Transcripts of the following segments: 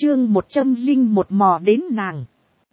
Chương 101 mò đến nàng.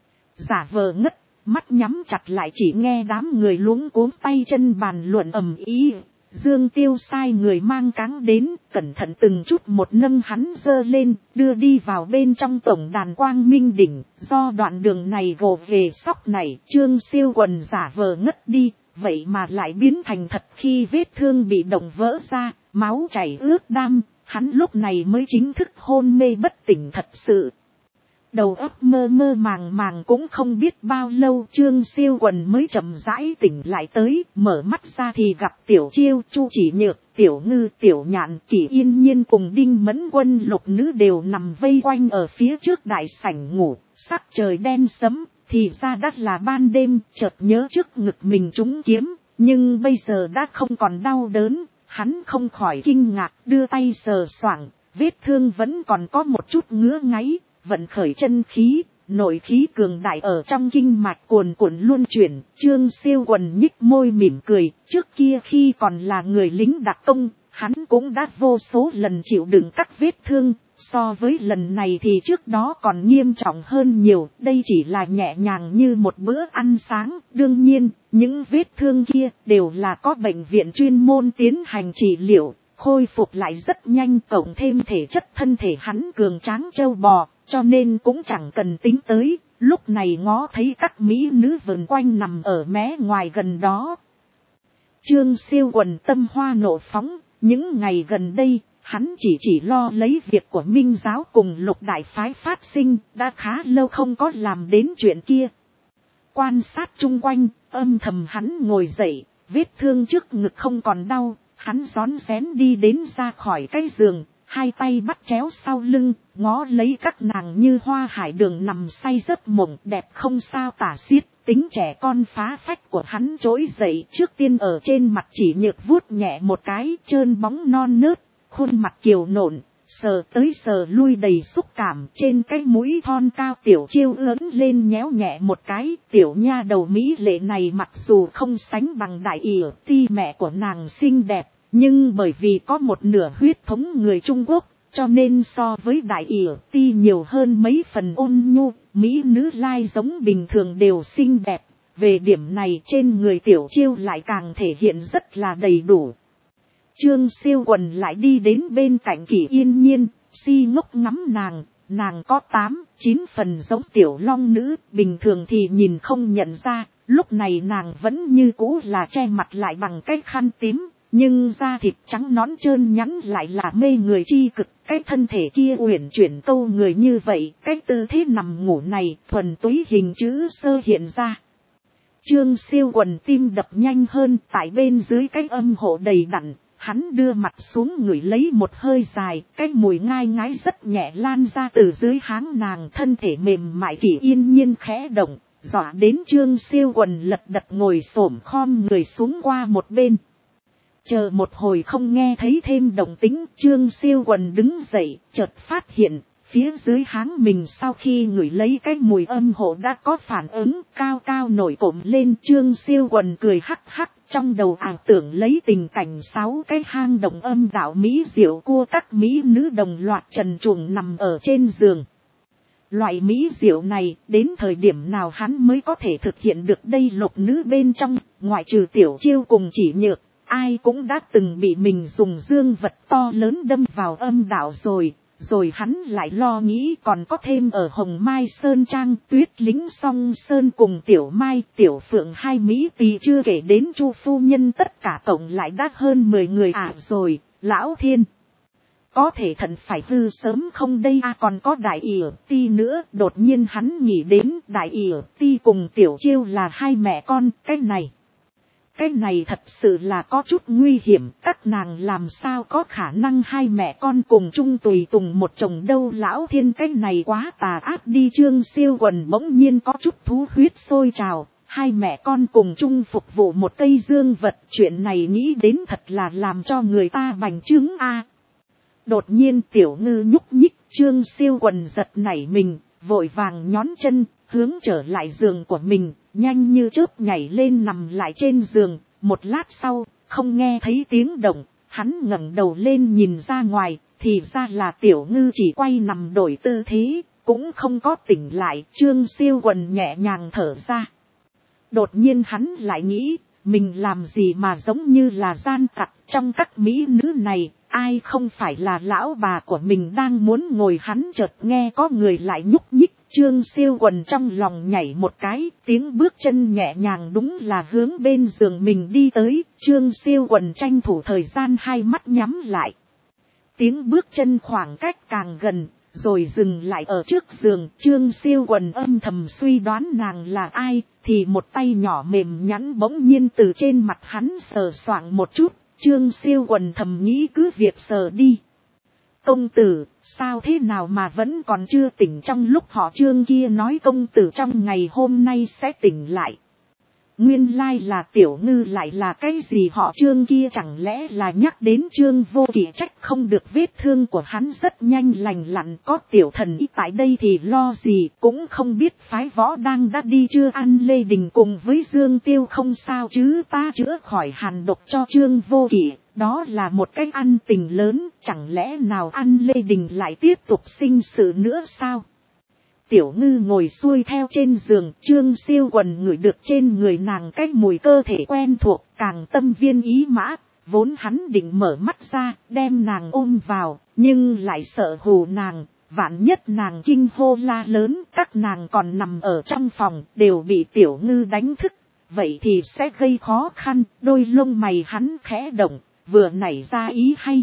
Giả vờ ngất, mắt nhắm chặt lại chỉ nghe đám người luống cuống tay chân bàn luận ầm ĩ. Dương Tiêu sai người mang cáng đến, cẩn thận từng chút một nâng hắn dơ lên, đưa đi vào bên trong tổng đàn Quang Minh Đỉnh. Do đoạn đường này gồ về sóc này, Trương Siêu Quần giả vờ ngất đi, vậy mà lại biến thành thật khi vết thương bị động vỡ ra, máu chảy ướt đam, hắn lúc này mới chính thức hôn mê bất tỉnh thật sự. Đầu óc mơ mơ màng màng cũng không biết bao lâu Trương Siêu Quần mới chậm rãi tỉnh lại tới, mở mắt ra thì gặp Tiểu Chiêu, Chu Chỉ Nhược, Tiểu Ngư, Tiểu Nhạn, Kỷ Yên Nhiên cùng Đinh Mẫn Quân lục nữ đều nằm vây quanh ở phía trước đại sảnh ngủ, sắc trời đen sẫm, thì ra đắt là ban đêm, chợt nhớ trước ngực mình trúng kiếm, nhưng bây giờ đã không còn đau đớn, hắn không khỏi kinh ngạc, đưa tay sờ soạng, vết thương vẫn còn có một chút ngứa ngáy. Vận khởi chân khí, nội khí cường đại ở trong kinh mạch cuồn cuộn luân chuyển, Trương Siêu Quần nhích môi mỉm cười, trước kia khi còn là người lính đặc công, hắn cũng đã vô số lần chịu đựng các vết thương, so với lần này thì trước đó còn nghiêm trọng hơn nhiều, đây chỉ là nhẹ nhàng như một bữa ăn sáng, đương nhiên, những vết thương kia đều là có bệnh viện chuyên môn tiến hành trị liệu, khôi phục lại rất nhanh, cộng thêm thể chất thân thể hắn cường tráng trâu bò. Cho nên cũng chẳng cần tính tới, lúc này ngó thấy các mỹ nữ vần quanh nằm ở mé ngoài gần đó. Trương Siêu Quần tâm hoa nộ phóng, những ngày gần đây, hắn chỉ lo lấy việc của Minh giáo cùng Lục đại phái phát sinh, đã khá lâu không có làm đến chuyện kia. Quan sát chung quanh, âm thầm hắn ngồi dậy, vết thương trước ngực không còn đau, hắn rón rén đi đến ra khỏi cái giường. Hai tay bắt chéo sau lưng, ngó lấy các nàng như hoa hải đường nằm say giấc mộng đẹp không sao tả xiết, tính trẻ con phá phách của hắn trỗi dậy trước tiên ở trên mặt chỉ nhược vuốt nhẹ một cái trơn bóng non nớt, khuôn mặt kiều nộn, sờ tới sờ lui đầy xúc cảm trên cái mũi thon cao Tiểu Chiêu ớn lên nhéo nhẹ một cái, tiểu nha đầu mỹ lệ này mặc dù không sánh bằng Đại ỉa ti mẹ của nàng xinh đẹp. Nhưng bởi vì có một nửa huyết thống người Trung Quốc, cho nên so với Đại ỉa ti nhiều hơn mấy phần ôn nhu, mỹ nữ lai giống bình thường đều xinh đẹp. Về điểm này trên người Tiểu Chiêu lại càng thể hiện rất là đầy đủ. Trương Siêu Quần lại đi đến bên cạnh Kỷ Yên Nhiên, si ngốc ngắm nàng có 8-9 phần giống Tiểu Long nữ, bình thường thì nhìn không nhận ra, lúc này nàng vẫn như cũ là che mặt lại bằng cái khăn tím. Nhưng da thịt trắng nõn trơn nhắn lại là mê người chi cực, cái thân thể kia uyển chuyển câu người như vậy, cái tư thế nằm ngủ này thuần túy hình chữ sơ hiện ra. Trương Siêu Quần tim đập nhanh hơn, tại bên dưới cái âm hộ đầy đặn, hắn đưa mặt xuống ngửi lấy một hơi dài, cái mùi ngai ngái rất nhẹ lan ra từ dưới háng nàng, thân thể mềm mại Kỷ Yên Nhiên khẽ động, dọa đến Trương Siêu Quần lật đật ngồi xổm khom người xuống qua một bên. Chờ một hồi không nghe thấy thêm động tĩnh, Trương Siêu Quần đứng dậy, chợt phát hiện, phía dưới háng mình sau khi ngửi lấy cái mùi âm hộ đã có phản ứng, cao cao nổi cộm lên. Trương Siêu Quần cười hắc hắc, trong đầu ảo tưởng lấy tình cảnh 6 cái hang động âm đạo mỹ diệu cua các mỹ nữ đồng loạt trần truồng nằm ở trên giường. Loại mỹ diệu này, đến thời điểm nào hắn mới có thể thực hiện được đây? Lục nữ bên trong, ngoại trừ Tiểu Chiêu cùng Chỉ Nhược, ai cũng đã từng bị mình dùng dương vật to lớn đâm vào âm đạo rồi hắn lại lo nghĩ còn có thêm ở Hồng Mai Sơn Trang, Tuyết Lính Song Sơn cùng Tiểu Mai, Tiểu Phượng hai mỹ tỳ, chưa kể đến Chu phu nhân, tất cả tổng lại đã hơn 10 người rồi, lão thiên. Có thể thận phải hư sớm không đây còn có Đại ỉa ti nữa. Đột nhiên hắn nghĩ đến Đại ỉa ti cùng Tiểu Chiêu là hai mẹ con, cái này thật sự là có chút nguy hiểm, các nàng làm sao có khả năng hai mẹ con cùng chung tùy tùng một chồng đâu, lão thiên, cái này quá tà ác đi. Trương Siêu Quần bỗng nhiên có chút thú huyết sôi trào, hai mẹ con cùng chung phục vụ một cây dương vật, chuyện này nghĩ đến thật là làm cho người ta bành trướng Đột nhiên Tiểu Ngư nhúc nhích, Trương Siêu Quần giật nảy mình, vội vàng nhón chân, hướng trở lại giường của mình, nhanh như chớp nhảy lên nằm lại trên giường. Một lát sau, không nghe thấy tiếng động, hắn ngẩng đầu lên nhìn ra ngoài, thì ra là Tiểu Ngư chỉ quay nằm đổi tư thế, cũng không có tỉnh lại. Trương Siêu Quần nhẹ nhàng thở ra. Đột nhiên hắn lại nghĩ, mình làm gì mà giống như là gian tặc, trong các mỹ nữ này, ai không phải là lão bà của mình đang muốn ngồi. Hắn chợt nghe có người lại nhúc nhích, Trương Siêu Quần trong lòng nhảy một cái, tiếng bước chân nhẹ nhàng đúng là hướng bên giường mình đi tới. Trương Siêu Quần tranh thủ thời gian hai mắt nhắm lại. Tiếng bước chân khoảng cách càng gần, rồi dừng lại ở trước giường. Trương Siêu Quần âm thầm suy đoán nàng là ai, thì một tay nhỏ mềm nhẵn bỗng nhiên từ trên mặt hắn sờ soạng một chút. Trương Siêu Quần thầm nghĩ cứ việc sờ đi. Công tử, sao thế nào mà vẫn còn chưa tỉnh? Trong lúc họ Trương kia nói công tử trong ngày hôm nay sẽ tỉnh lại. Nguyên lai là Tiểu Ngư lại là cái gì? Họ Trương kia chẳng lẽ là nhắc đến Trương Vô Kỵ? Trách không được vết thương của hắn rất nhanh lành lặn. Có tiểu thần y tại đây thì lo gì, cũng không biết phái Võ Đang đã đi chưa. Ăn Lê Đình cùng với Dương Tiêu không sao chứ? Ta chữa khỏi hàn độc cho Trương Vô Kỵ, đó là một cái ăn tình lớn. Chẳng lẽ nào Ăn Lê Đình lại tiếp tục sinh sự nữa sao? Tiểu Ngư ngồi xuôi theo trên giường, Trương Siêu Quần ngửi được trên người nàng cái mùi cơ thể quen thuộc, càng tâm viên ý mã. Vốn hắn định mở mắt ra, đem nàng ôm vào, nhưng lại sợ hù nàng, vạn nhất nàng kinh hô la lớn, các nàng còn nằm ở trong phòng, đều bị Tiểu Ngư đánh thức, vậy thì sẽ gây khó khăn. Đôi lông mày hắn khẽ động, vừa nảy ra ý hay.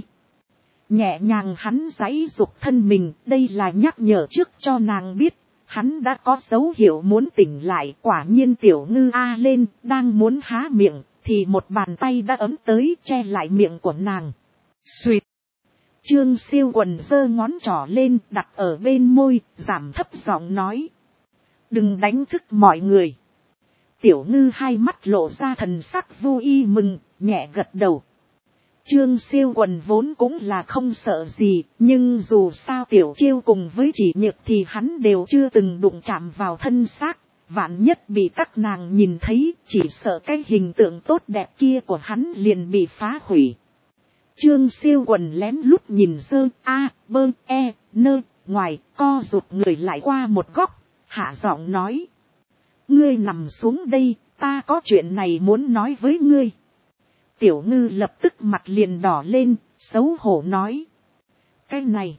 Nhẹ nhàng hắn giãy giục thân mình, đây là nhắc nhở trước cho nàng biết, hắn đã có dấu hiệu muốn tỉnh lại. Quả nhiên Tiểu Ngư a lên, đang muốn há miệng, thì một bàn tay đã ấm tới che lại miệng của nàng. Xuyệt! Trương Siêu Quần giơ ngón trỏ lên, đặt ở bên môi, giảm thấp giọng nói. Đừng đánh thức mọi người. Tiểu Ngư hai mắt lộ ra thần sắc vui mừng, nhẹ gật đầu. Trương Siêu Quần vốn cũng là không sợ gì, nhưng dù sao Tiểu Chiêu cùng với Chỉ Nhược thì hắn đều chưa từng đụng chạm vào thân xác. Vạn nhất bị các nàng nhìn thấy, chỉ sợ cái hình tượng tốt đẹp kia của hắn liền bị phá hủy. Trương Siêu Quần lén lút nhìn dơ a bơ e nơ ngoài, co rụt người lại qua một góc, hạ giọng nói. Ngươi nằm xuống đây, ta có chuyện này muốn nói với ngươi. Tiểu Ngư lập tức mặt liền đỏ lên, xấu hổ nói. Cái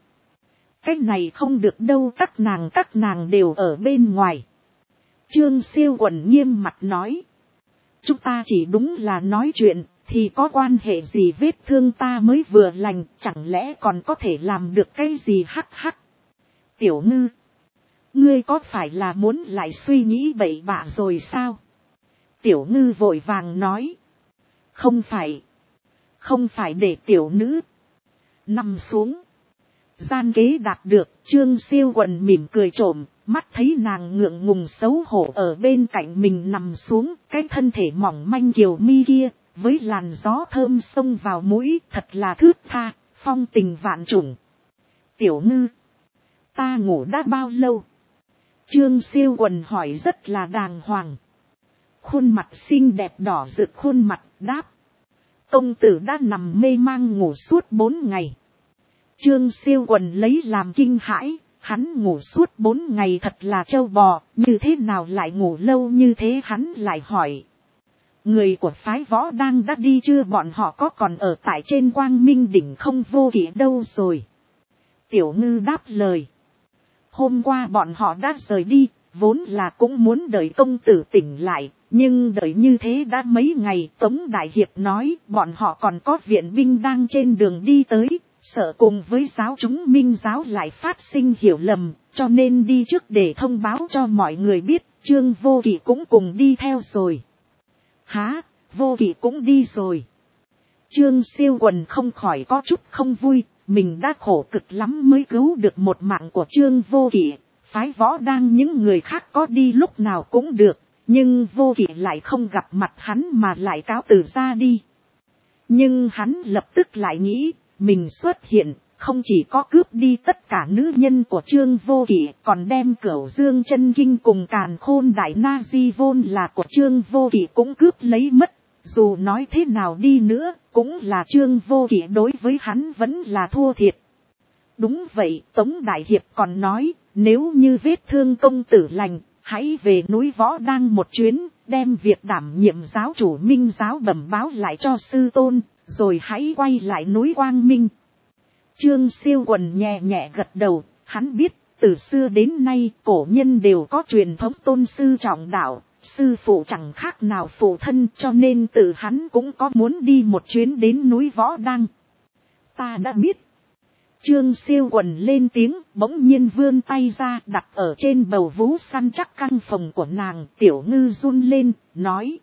này không được đâu, các nàng đều ở bên ngoài. Trương Siêu Quần nghiêm mặt nói. Chúng ta chỉ đúng là nói chuyện, thì có quan hệ gì? Vết thương ta mới vừa lành, chẳng lẽ còn có thể làm được cái gì? Hắc hắc. Tiểu Ngư, ngươi có phải là muốn lại suy nghĩ bậy bạ rồi sao? Tiểu Ngư vội vàng nói. Không phải để tiểu nữ nằm xuống. Gian kế đạt được, Trương Siêu Quần mỉm cười trộm, mắt thấy nàng ngượng ngùng xấu hổ ở bên cạnh mình nằm xuống, cái thân thể mỏng manh kiều mi kia, với làn gió thơm xông vào mũi, thật là thướt tha, phong tình vạn trùng. Tiểu Ngư, ta ngủ đã bao lâu? Trương Siêu Quần hỏi rất là đàng hoàng. Khuôn mặt xinh đẹp đỏ rực khuôn mặt đáp. Công tử đã nằm mê mang ngủ suốt 4 ngày. Trương Siêu Quần lấy làm kinh hãi, hắn ngủ suốt 4 ngày thật là trâu bò, như thế nào lại ngủ lâu như thế? Hắn lại hỏi. Người của phái Võ Đang đã đi chưa? Bọn họ có còn ở tại trên Quang Minh đỉnh không? Vô Kỵ đâu rồi? Tiểu Ngư đáp lời. Hôm qua bọn họ đã rời đi, vốn là cũng muốn đợi công tử tỉnh lại, nhưng đợi như thế đã mấy ngày. Tống Đại Hiệp nói bọn họ còn có viện binh đang trên đường đi tới, sợ cùng với giáo chúng Minh giáo lại phát sinh hiểu lầm, cho nên đi trước để thông báo cho mọi người biết. Trương Vô Kỵ cũng cùng đi theo rồi. Hả? Vô Kỵ cũng đi rồi? Trương Siêu Quần không khỏi có chút không vui, mình đã khổ cực lắm mới cứu được một mạng của Trương Vô Kỵ. Phái Võ Đang những người khác có đi lúc nào cũng được, nhưng Vô Kỵ lại không gặp mặt hắn mà lại cáo từ ra đi. Nhưng hắn lập tức lại nghĩ, mình xuất hiện, không chỉ có cướp đi tất cả nữ nhân của Trương Vô Kỵ, còn đem Cửu Dương Chân Kinh cùng Càn Khôn Đại Na Di vốn là của Trương Vô Kỵ cũng cướp lấy mất. Dù nói thế nào đi nữa, cũng là Trương Vô Kỵ đối với hắn vẫn là thua thiệt. Đúng vậy, Tống Đại Hiệp còn nói, nếu như vết thương công tử lành, hãy về núi Võ Đang một chuyến, đem việc đảm nhiệm giáo chủ Minh giáo bẩm báo lại cho sư tôn, rồi hãy quay lại núi Quang Minh. Trương Siêu Quần nhẹ nhẹ gật đầu, hắn biết, từ xưa đến nay cổ nhân đều có truyền thống tôn sư trọng đạo, sư phụ chẳng khác nào phụ thân, cho nên tự hắn cũng có muốn đi một chuyến đến núi Võ Đang. Ta đã biết. Trương Siêu Quần lên tiếng, bỗng nhiên vươn tay ra đặt ở trên bầu vú săn chắc căng phòng của nàng. Tiểu Ngư run lên, nói.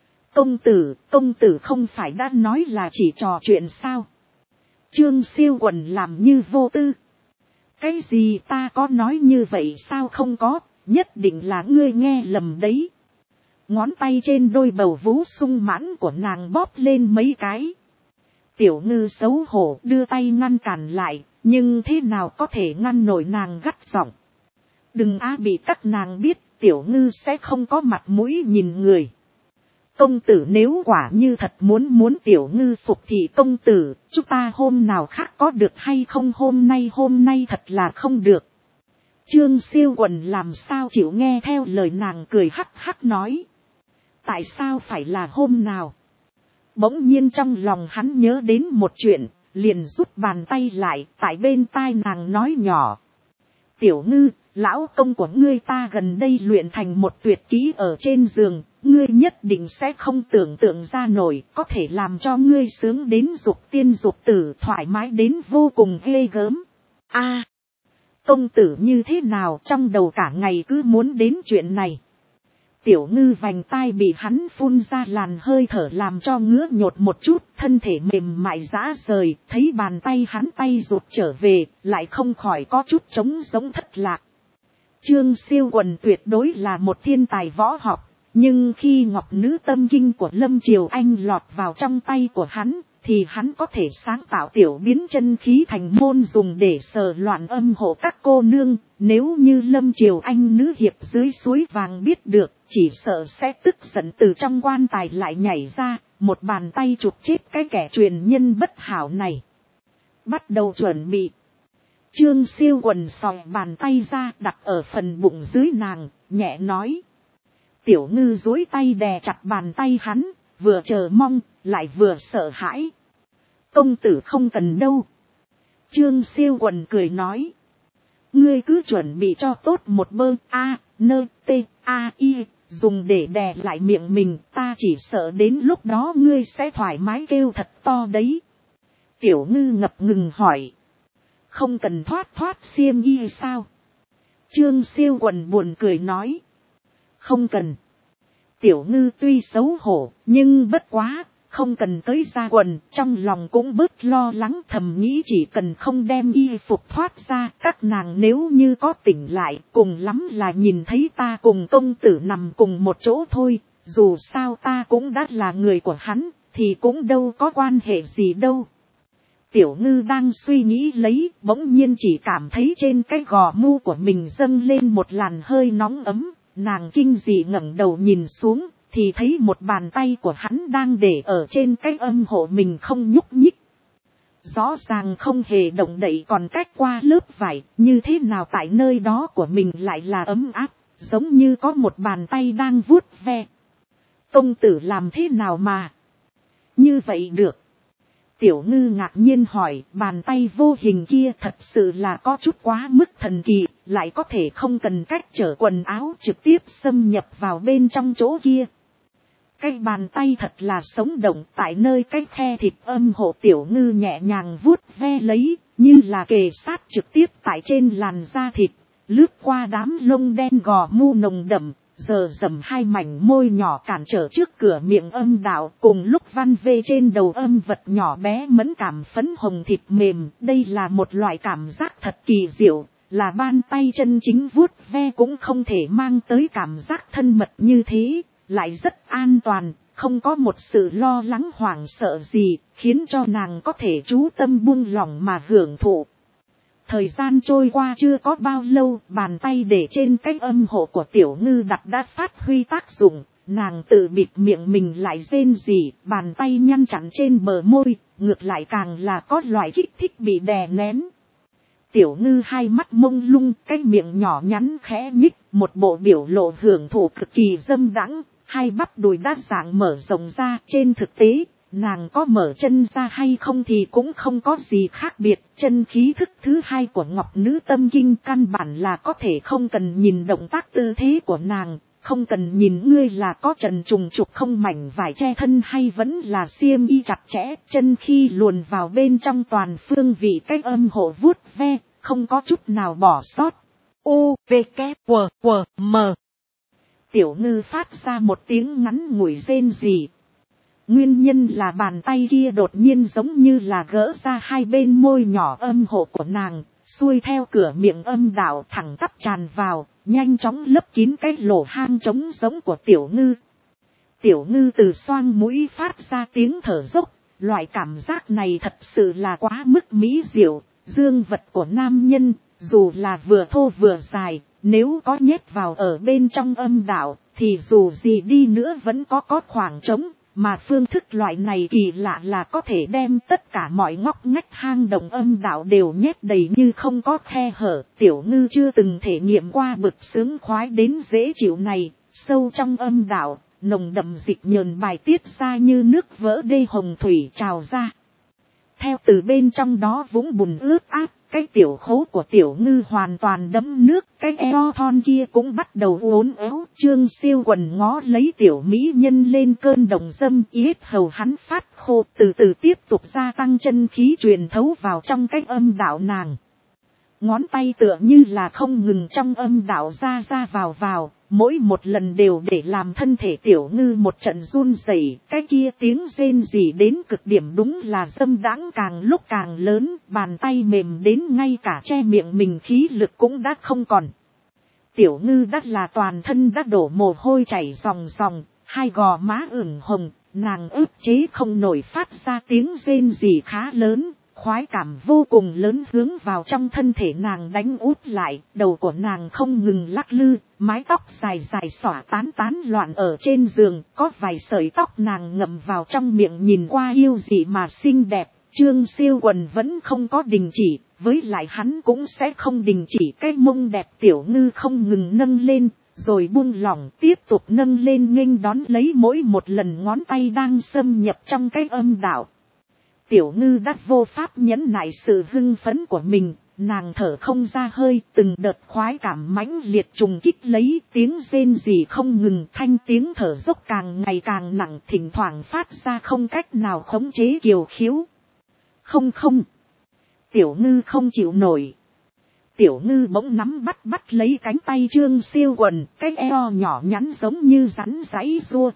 Công tử không phải đã nói là chỉ trò chuyện sao? Trương Siêu Quần làm như vô tư. Cái gì ta có nói như vậy sao không có, nhất định là ngươi nghe lầm đấy. Ngón tay trên đôi bầu vú sung mãn của nàng bóp lên mấy cái. Tiểu Ngư xấu hổ đưa tay ngăn cản lại, nhưng thế nào có thể ngăn nổi nàng gắt giọng. Đừng bị các nàng biết, Tiểu Ngư sẽ không có mặt mũi nhìn người. Công tử nếu quả như thật muốn Tiểu Ngư phục thì công tử, chúng ta hôm nào khác có được hay không, hôm nay thật là không được. Trương Siêu Quần làm sao chịu nghe theo lời nàng, cười hắc hắc nói. Tại sao phải là hôm nào? Bỗng nhiên trong lòng hắn nhớ đến một chuyện, liền rút bàn tay lại, tại bên tai nàng nói nhỏ. Tiểu Ngư, lão công của ngươi ta gần đây luyện thành một tuyệt kỹ ở trên giường, ngươi nhất định sẽ không tưởng tượng ra nổi, có thể làm cho ngươi sướng đến dục tiên dục tử, thoải mái đến vô cùng ghê gớm. Công tử như thế nào, trong đầu cả ngày cứ muốn đến chuyện này. Tiểu Ngư vành tai bị hắn phun ra làn hơi thở làm cho ngứa nhột một chút, thân thể mềm mại rã rời, thấy bàn tay hắn tay rụt trở về, lại không khỏi có chút trống giống thất lạc. Trương Siêu Quần tuyệt đối là một thiên tài võ học, nhưng khi ngọc nữ tâm kinh của Lâm Triều Anh lọt vào trong tay của hắn, thì hắn có thể sáng tạo tiểu biến chân khí thành môn dùng để sờ loạn âm hộ các cô nương. Nếu như Lâm Triều Anh nữ hiệp dưới suối vàng biết được, chỉ sợ sẽ tức giận từ trong quan tài lại nhảy ra, một bàn tay chụp chết cái kẻ truyền nhân bất hảo này. Bắt đầu chuẩn bị. Trương Siêu Quần xòe bàn tay ra đặt ở phần bụng dưới nàng, nhẹ nói. Tiểu Ngư duỗi tay đè chặt bàn tay hắn, vừa chờ mong, lại vừa sợ hãi. Công tử không cần đâu. Trương Siêu Quần cười nói. Ngươi cứ chuẩn bị cho tốt một bơ A-N-T-A-I, dùng để đè lại miệng mình, ta chỉ sợ đến lúc đó ngươi sẽ thoải mái kêu thật to đấy. Tiểu Ngư ngập ngừng hỏi. Không cần thoát xiêm y sao? Trương Siêu Quần buồn cười nói. Không cần. Tiểu Ngư tuy xấu hổ, nhưng bất quá, không cần tới ra quần, trong lòng cũng bớt lo lắng, thầm nghĩ chỉ cần không đem y phục thoát ra, các nàng nếu như có tỉnh lại, cùng lắm là nhìn thấy ta cùng công tử nằm cùng một chỗ thôi, dù sao ta cũng đã là người của hắn, thì cũng đâu có quan hệ gì đâu. Tiểu Ngư đang suy nghĩ lấy, bỗng nhiên chỉ cảm thấy trên cái gò mu của mình dâng lên một làn hơi nóng ấm, nàng kinh dị ngẩng đầu nhìn xuống, thì thấy một bàn tay của hắn đang để ở trên cái âm hộ mình không nhúc nhích. Rõ ràng không hề động đậy, còn cách qua lớp vải, như thế nào tại nơi đó của mình lại là ấm áp, giống như có một bàn tay đang vuốt ve. Công tử làm thế nào mà như vậy được? Tiểu Ngư ngạc nhiên hỏi, bàn tay vô hình kia thật sự là có chút quá mức thần kỳ, lại có thể không cần cách trở quần áo trực tiếp xâm nhập vào bên trong chỗ kia. Cái bàn tay thật là sống động, tại nơi cái khe thịt âm hộ Tiểu Ngư nhẹ nhàng vuốt ve lấy, như là kề sát trực tiếp tại trên làn da thịt, lướt qua đám lông đen gò mu nồng đậm, giờ dầm hai mảnh môi nhỏ cản trở trước cửa miệng âm đạo, cùng lúc văn vê trên đầu âm vật nhỏ bé mẫn cảm phấn hồng thịt mềm. Đây là một loại cảm giác thật kỳ diệu, là bàn tay chân chính vuốt ve cũng không thể mang tới cảm giác thân mật như thế, lại rất an toàn, không có một sự lo lắng hoảng sợ gì, khiến cho nàng có thể chú tâm buông lỏng mà hưởng thụ. Thời gian trôi qua chưa có bao lâu, bàn tay để trên cái âm hộ của Tiểu Ngư đặt đã phát huy tác dụng, nàng tự bịt miệng mình lại rên rỉ, bàn tay nhăn chặn trên bờ môi, ngược lại càng là có loại kích thích bị đè nén. Tiểu ngư hai mắt mông lung, cái miệng nhỏ nhắn khẽ nhích, một bộ biểu lộ hưởng thụ cực kỳ dâm đãng, hai bắp đùi đa dạng mở rộng ra. Trên thực tế, nàng có mở chân ra hay không thì cũng không có gì khác biệt. Chân khí thức thứ hai của Ngọc Nữ Tâm Kinh căn bản là có thể không cần nhìn động tác tư thế của nàng, không cần nhìn ngươi là có trần trùng trục không mảnh vải che thân hay vẫn là xiêm y chặt chẽ, chân khi luồn vào bên trong toàn phương vị cách âm hộ vuốt ve, không có chút nào bỏ sót. U, V, K, W, W, M. Tiểu ngư phát ra một tiếng ngắn ngủi rên rỉ. Nguyên nhân là bàn tay kia đột nhiên giống như là gỡ ra hai bên môi nhỏ âm hộ của nàng, xuôi theo cửa miệng âm đạo thẳng tắp tràn vào, nhanh chóng lấp kín cái lỗ hang trống giống của tiểu ngư. Tiểu ngư từ xoang mũi phát ra tiếng thở dốc, loại cảm giác này thật sự là quá mức mỹ diệu, dương vật của nam nhân, dù là vừa thô vừa dài, nếu có nhét vào ở bên trong âm đạo, thì dù gì đi nữa vẫn có khoảng trống. Mà phương thức loại này kỳ lạ là có thể đem tất cả mọi ngóc ngách hang động âm đạo đều nhét đầy như không có khe hở. Tiểu ngư chưa từng thể nghiệm qua bực sướng khoái đến dễ chịu này, sâu trong âm đạo, nồng đậm dịch nhờn bài tiết ra như nước vỡ đê hồng thủy trào ra. Theo từ bên trong đó vũng bùn ướt át, cái tiểu khố của tiểu ngư hoàn toàn đẫm nước, cái eo thon kia cũng bắt đầu uốn éo. Trương Siêu Quần ngó lấy tiểu mỹ nhân lên cơn đồng dâm, yết hầu hắn phát khô, từ từ tiếp tục gia tăng chân khí truyền thấu vào trong cái âm đạo nàng. Ngón tay tựa như là không ngừng trong âm đạo ra vào, mỗi một lần đều để làm thân thể tiểu ngư một trận run rẩy. Cái kia tiếng rên rỉ đến cực điểm đúng là dâm đãng càng lúc càng lớn, bàn tay mềm đến ngay cả che miệng mình khí lực cũng đã không còn. Tiểu ngư đã là toàn thân đã đổ mồ hôi chảy ròng ròng, hai gò má ửng hồng, nàng ức chế không nổi phát ra tiếng rên rỉ khá lớn. Khoái cảm vô cùng lớn hướng vào trong thân thể nàng đánh út lại, đầu của nàng không ngừng lắc lư, mái tóc dài dài xõa tán loạn ở trên giường, có vài sợi tóc nàng ngậm vào trong miệng nhìn qua yêu dị mà xinh đẹp. Trương Siêu Quần vẫn không có đình chỉ, với lại hắn cũng sẽ không đình chỉ. Cái mông đẹp tiểu ngư không ngừng nâng lên, rồi buông lỏng tiếp tục nâng lên nghênh đón lấy mỗi một lần ngón tay đang xâm nhập trong cái âm đạo. Tiểu ngư đã vô pháp nhẫn nại sự hưng phấn của mình, nàng thở không ra hơi, từng đợt khoái cảm mãnh liệt trùng kích lấy, tiếng rên rỉ không ngừng, thanh tiếng thở dốc càng ngày càng nặng, thỉnh thoảng phát ra không cách nào khống chế kiều khiếu. Không, tiểu ngư không chịu nổi. Tiểu ngư bỗng nắm bắt lấy cánh tay Trương Siêu Quần, cái eo nhỏ nhắn giống như rắn giãy giụa.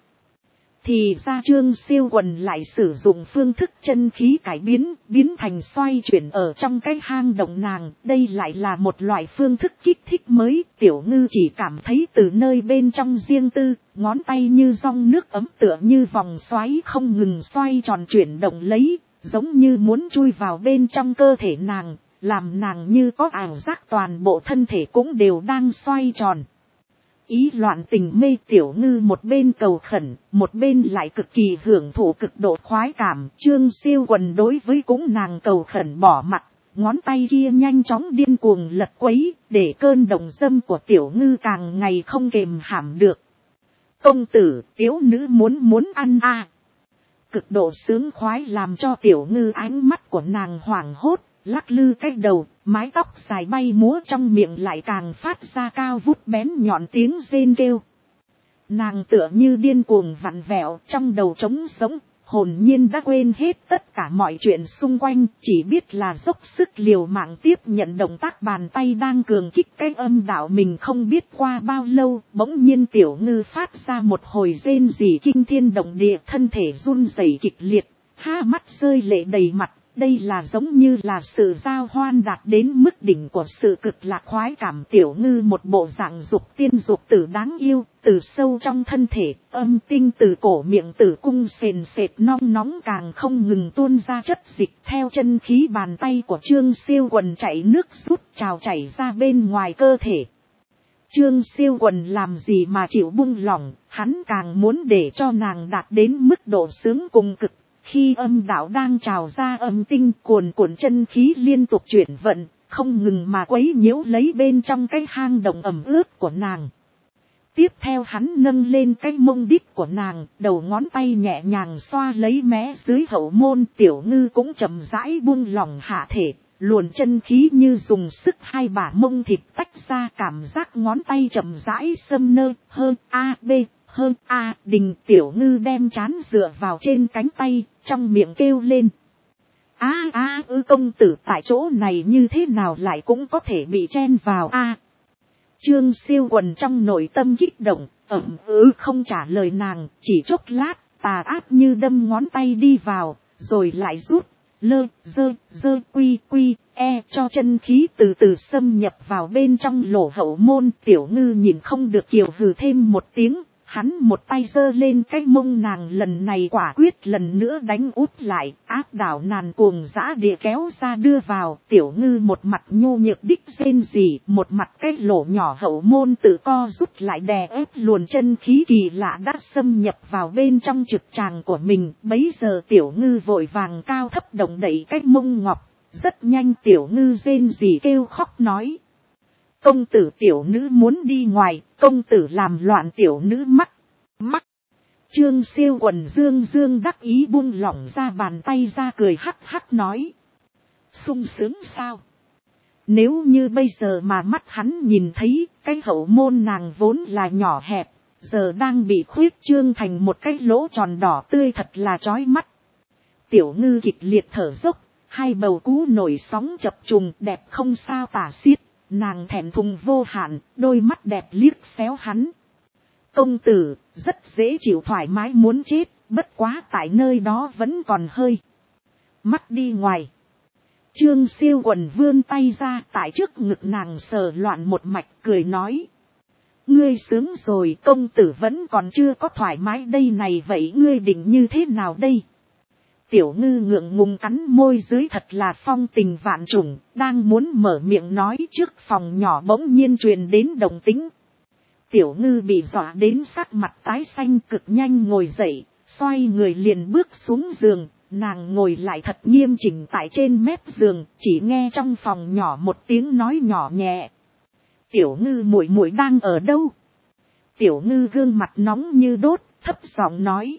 Thì ra Trương Siêu Quần lại sử dụng phương thức chân khí cải biến thành xoay chuyển ở trong cái hang động nàng. Đây lại là một loại phương thức kích thích mới. Tiểu ngư chỉ cảm thấy từ nơi bên trong riêng tư, ngón tay như dòng nước ấm tựa như vòng xoáy không ngừng xoay tròn chuyển động lấy, giống như muốn chui vào bên trong cơ thể nàng, làm nàng như có ảo giác toàn bộ thân thể cũng đều đang xoay tròn. Ý loạn tình mê, tiểu ngư một bên cầu khẩn, một bên lại cực kỳ hưởng thụ cực độ khoái cảm. Trương Siêu Quần đối với cũng nàng cầu khẩn bỏ mặt, ngón tay kia nhanh chóng điên cuồng lật quấy, để cơn đồng dâm của tiểu ngư càng ngày không kềm hãm được. Công tử, tiểu nữ muốn ăn à. Cực độ sướng khoái làm cho tiểu ngư ánh mắt của nàng hoảng hốt, lắc lư cái đầu, mái tóc dài bay múa trong miệng lại càng phát ra cao vút bén nhọn tiếng rên kêu. Nàng tựa như điên cuồng vặn vẹo, trong đầu trống sống, hồn nhiên đã quên hết tất cả mọi chuyện xung quanh, chỉ biết là dốc sức liều mạng tiếp nhận động tác bàn tay đang cường kích cái âm đạo mình. Không biết qua bao lâu, bỗng nhiên tiểu ngư phát ra một hồi rên rỉ kinh thiên động địa, thân thể run rẩy kịch liệt, ha mắt rơi lệ đầy mặt. Đây là giống như là sự giao hoan đạt đến mức đỉnh của sự cực lạc khoái cảm. Tiểu ngư một bộ dạng dục tiên dục tử đáng yêu, từ sâu trong thân thể, âm tinh từ cổ miệng tử cung sền sệt nong nóng càng không ngừng tuôn ra chất dịch, theo chân khí bàn tay của Trương Siêu Quần chạy nước rút trào chảy ra bên ngoài cơ thể. Trương Siêu Quần làm gì mà chịu buông lỏng, hắn càng muốn để cho nàng đạt đến mức độ sướng cùng cực. Khi âm đạo đang trào ra âm tinh, cuồn cuộn chân khí liên tục chuyển vận, không ngừng mà quấy nhiễu lấy bên trong cái hang động ẩm ướt của nàng. Tiếp theo hắn nâng lên cái mông đít của nàng, đầu ngón tay nhẹ nhàng xoa lấy mé dưới hậu môn. Tiểu Ngư cũng chậm rãi buông lỏng hạ thể, luồn chân khí như dùng sức hai bả mông thịt tách ra, cảm giác ngón tay chậm rãi xâm nơ, hơn a b, hơn a đình. Tiểu Ngư đem trán dựa vào trên cánh tay, trong miệng kêu lên. Công tử tại chỗ này như thế nào lại cũng có thể bị chen vào a. Trương Siêu Quần trong nội tâm kích động, không trả lời nàng, chỉ chốc lát, tà áp như đâm ngón tay đi vào, rồi lại rút, quy, cho chân khí từ từ xâm nhập vào bên trong lỗ hậu môn. Tiểu Ngư nhìn không được kiều hừ thêm một tiếng, hắn một tay giơ lên cái mông nàng, lần này quả quyết lần nữa đánh úp lại, áp đảo nàng cuồng dã địa kéo ra đưa vào. Tiểu Ngư một mặt nhô nhược đích rên rỉ, một mặt cái lỗ nhỏ hậu môn tự co rút lại đè ép luồn chân khí kỳ lạ đã xâm nhập vào bên trong trực tràng của mình. Bấy giờ Tiểu Ngư vội vàng cao thấp động đậy cái mông ngọc, rất nhanh Tiểu Ngư rên rỉ kêu khóc nói. Công tử, tiểu nữ muốn đi ngoài, công tử làm loạn tiểu nữ mắc. Trương Siêu Quần dương đắc ý buông lỏng ra bàn tay ra, cười hắc hắc nói. Sung sướng sao? Nếu như bây giờ mà mắt hắn nhìn thấy, cái hậu môn nàng vốn là nhỏ hẹp, giờ đang bị khuyết trương thành một cái lỗ tròn đỏ tươi thật là chói mắt. Tiểu Ngư kịch liệt thở dốc, hai bầu cú nổi sóng chập trùng, đẹp không sao tả xiết. Nàng thẹn thùng vô hạn, đôi mắt đẹp liếc xéo hắn. Công tử, rất dễ chịu thoải mái muốn chết, bất quá tại nơi đó vẫn còn hơi mắt đi ngoài. Trương Siêu Quần vươn tay ra, tại trước ngực nàng sờ loạn một mạch, cười nói. Ngươi sướng rồi, công tử vẫn còn chưa có thoải mái đây này, vậy ngươi định như thế nào đây? Tiểu Ngư ngượng ngùng cắn môi dưới, thật là phong tình vạn trùng, đang muốn mở miệng nói, trước phòng nhỏ bỗng nhiên truyền đến động tĩnh. Tiểu Ngư bị dọa đến sắc mặt tái xanh, cực nhanh ngồi dậy, xoay người liền bước xuống giường. Nàng ngồi lại thật nghiêm chỉnh tại trên mép giường, chỉ nghe trong phòng nhỏ một tiếng nói nhỏ nhẹ. Tiểu Ngư muội muội đang ở đâu? Tiểu Ngư gương mặt nóng như đốt, thấp giọng nói.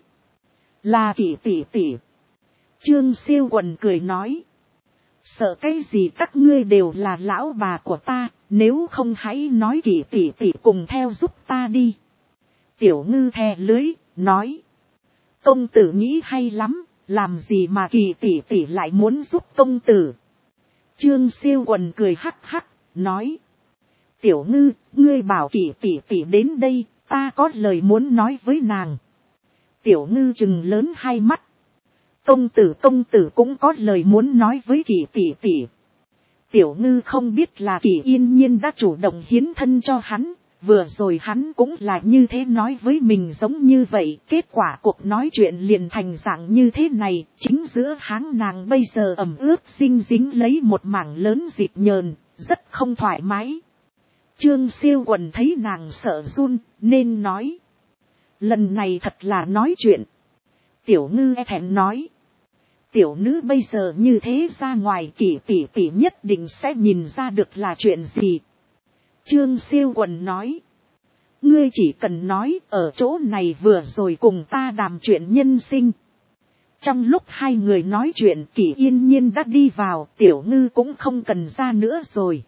Là Kỷ tỷ tỷ. Trương Siêu Quần cười nói. Sợ cái gì, các ngươi đều là lão bà của ta, nếu không hãy nói Kỷ tỷ tỷ cùng theo giúp ta đi. Tiểu Ngư thè lưới, nói. Công tử nghĩ hay lắm, làm gì mà Kỷ tỷ tỷ lại muốn giúp công tử. Trương Siêu Quần cười hắc hắc, nói. Tiểu Ngư, ngươi bảo Kỷ tỷ tỷ đến đây, ta có lời muốn nói với nàng. Tiểu Ngư trừng lớn hai mắt. Công tử cũng có lời muốn nói với Kỷ tỷ tỷ. Tiểu Ngư không biết là Kỷ Yên Nhiên đã chủ động hiến thân cho hắn, vừa rồi hắn cũng là như thế nói với mình giống như vậy, kết quả cuộc nói chuyện liền thành dạng như thế này, chính giữa háng nàng bây giờ ẩm ướt xinh dính lấy một mảng lớn dịt nhờn, rất không thoải mái. Trương Siêu Quần thấy nàng sợ run, nên nói. Lần này thật là nói chuyện. Tiểu Ngư e thẹn nói. Tiểu nữ bây giờ như thế ra ngoài, Kỷ tỷ tỷ nhất định sẽ nhìn ra được là chuyện gì. Trương Siêu Quần nói. Ngươi chỉ cần nói ở chỗ này vừa rồi cùng ta đàm chuyện nhân sinh. Trong lúc hai người nói chuyện, Kỷ Yên Nhiên đã đi vào, Tiểu Ngư cũng không cần ra nữa rồi.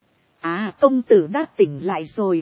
Công tử đã tỉnh lại rồi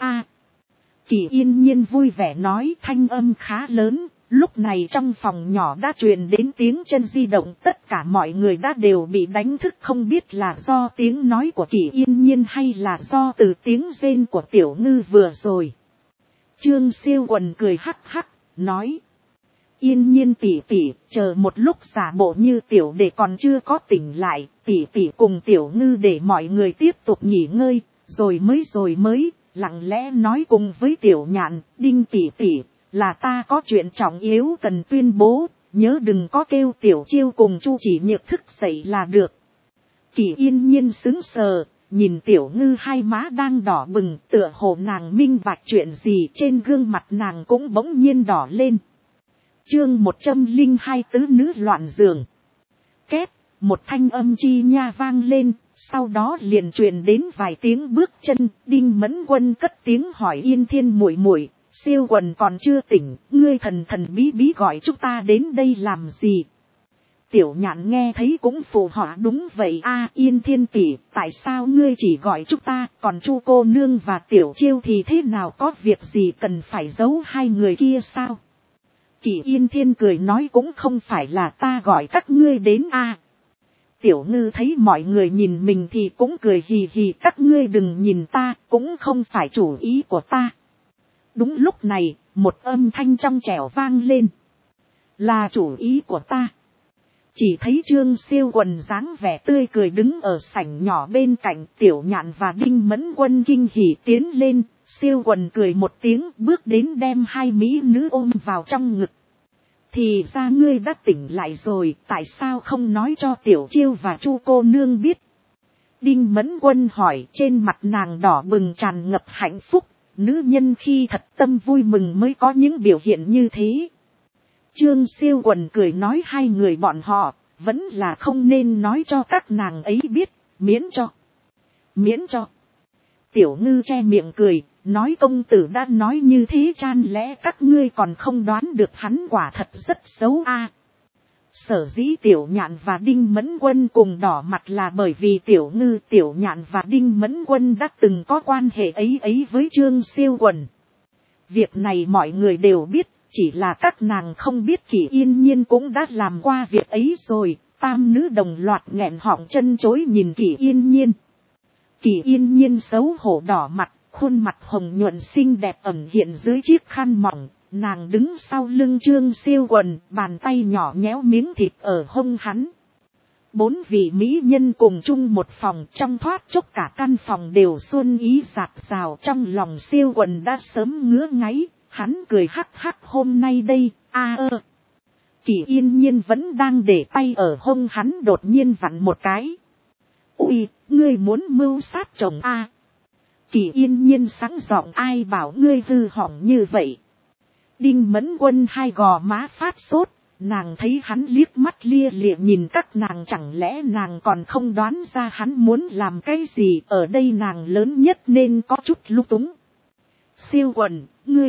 Kỷ Yên Nhiên vui vẻ nói, thanh âm khá lớn. Lúc này trong phòng nhỏ đã truyền đến tiếng chân di động, tất cả mọi người đã đều bị đánh thức, không biết là do tiếng nói của Kỷ Yên Nhiên hay là do từ tiếng rên của Tiểu Ngư vừa rồi. Trương Siêu Quần cười hắc hắc, nói. Yên Nhiên tỷ tỷ, chờ một lúc giả bộ như tiểu đệ còn chưa có tỉnh lại, tỷ tỷ cùng Tiểu Ngư để mọi người tiếp tục nghỉ ngơi, rồi mới, lặng lẽ nói cùng với Tiểu Nhạn, Đinh tỷ tỷ. Là ta có chuyện trọng yếu cần tuyên bố, nhớ đừng có kêu Tiểu Chiêu cùng Chu Chỉ Nhược thức dậy là được. Kỷ Yên Nhiên sững sờ, nhìn Tiểu Ngư hai má đang đỏ bừng, tựa hồ nàng minh bạch chuyện gì, trên gương mặt nàng cũng bỗng nhiên đỏ lên. Chương 102 tứ nữ loạn giường. Két, một thanh âm chi nha vang lên, Sau đó liền truyền đến vài tiếng bước chân, Đinh Mẫn Quân cất tiếng hỏi Yên Thiên muội muội, Siêu Quần còn chưa tỉnh, ngươi thần thần bí bí gọi chúng ta đến đây làm gì? Tiểu Nhạn nghe thấy cũng phụ họa đúng vậy a, Yên Thiên tỷ, tại sao ngươi chỉ gọi chúng ta, còn Chu cô nương và Tiểu Chiêu thì thế nào, có việc gì cần phải giấu hai người kia sao? Kỷ Yên Thiên cười nói cũng không phải là ta gọi các ngươi đến a. Tiểu Ngư thấy mọi người nhìn mình thì cũng cười hì hì, các ngươi đừng nhìn ta, cũng không phải chủ ý của ta. Đúng lúc này, một âm thanh trong trẻo vang lên. Là chủ ý của ta. Chỉ thấy Trương Siêu Quần dáng vẻ tươi cười đứng ở sảnh nhỏ bên cạnh, Tiểu Nhạn và Đinh Mẫn Quân kinh hỉ tiến lên, Siêu Quần cười một tiếng bước đến đem hai mỹ nữ ôm vào trong ngực. Thì ra ngươi đã tỉnh lại rồi, tại sao không nói cho Tiểu Chiêu và Chu cô nương biết? Đinh Mẫn Quân hỏi, trên mặt nàng đỏ bừng tràn ngập hạnh phúc, nữ nhân khi thật tâm vui mừng mới có những biểu hiện như thế. Trương Siêu Quần cười nói hai người bọn họ, vẫn là không nên nói cho các nàng ấy biết, miễn cho. Tiểu Ngư che miệng cười, nói công tử đã nói như thế chan lẽ các ngươi còn không đoán được hắn quả thật rất xấu a. Sở dĩ Tiểu Nhạn và Đinh Mẫn Quân cùng đỏ mặt là bởi vì Tiểu Ngư, Tiểu Nhạn và Đinh Mẫn Quân đã từng có quan hệ ấy với Trương Siêu Quần. Việc này mọi người đều biết, chỉ là các nàng không biết Kỷ Yên Nhiên cũng đã làm qua việc ấy rồi. Tam nữ đồng loạt nghẹn họng chân chối nhìn Kỷ Yên Nhiên. Kỷ Yên Nhiên xấu hổ đỏ mặt, khuôn mặt hồng nhuận xinh đẹp ẩn hiện dưới chiếc khăn mỏng. Nàng đứng sau lưng Trương Siêu Quần, bàn tay nhỏ nhéo miếng thịt ở hông hắn. Bốn vị mỹ nhân cùng chung một phòng, trong thoát chốc cả căn phòng đều xuân ý rạc rào, trong lòng Siêu Quần đã sớm ngứa ngáy, hắn cười hắc hắc hôm nay đây, Kỷ Yên Nhiên vẫn đang để tay ở hông hắn đột nhiên vặn một cái. Ui, ngươi muốn mưu sát chồng a? Kỷ Yên Nhiên sáng giọng, ai bảo ngươi hư hỏng như vậy? Đinh Mẫn Quân hai gò má phát sốt, nàng thấy hắn liếc mắt lia lịa nhìn các nàng, chẳng lẽ nàng còn không đoán ra hắn muốn làm cái gì, ở đây nàng lớn nhất nên có chút lung túng. Siêu Quần,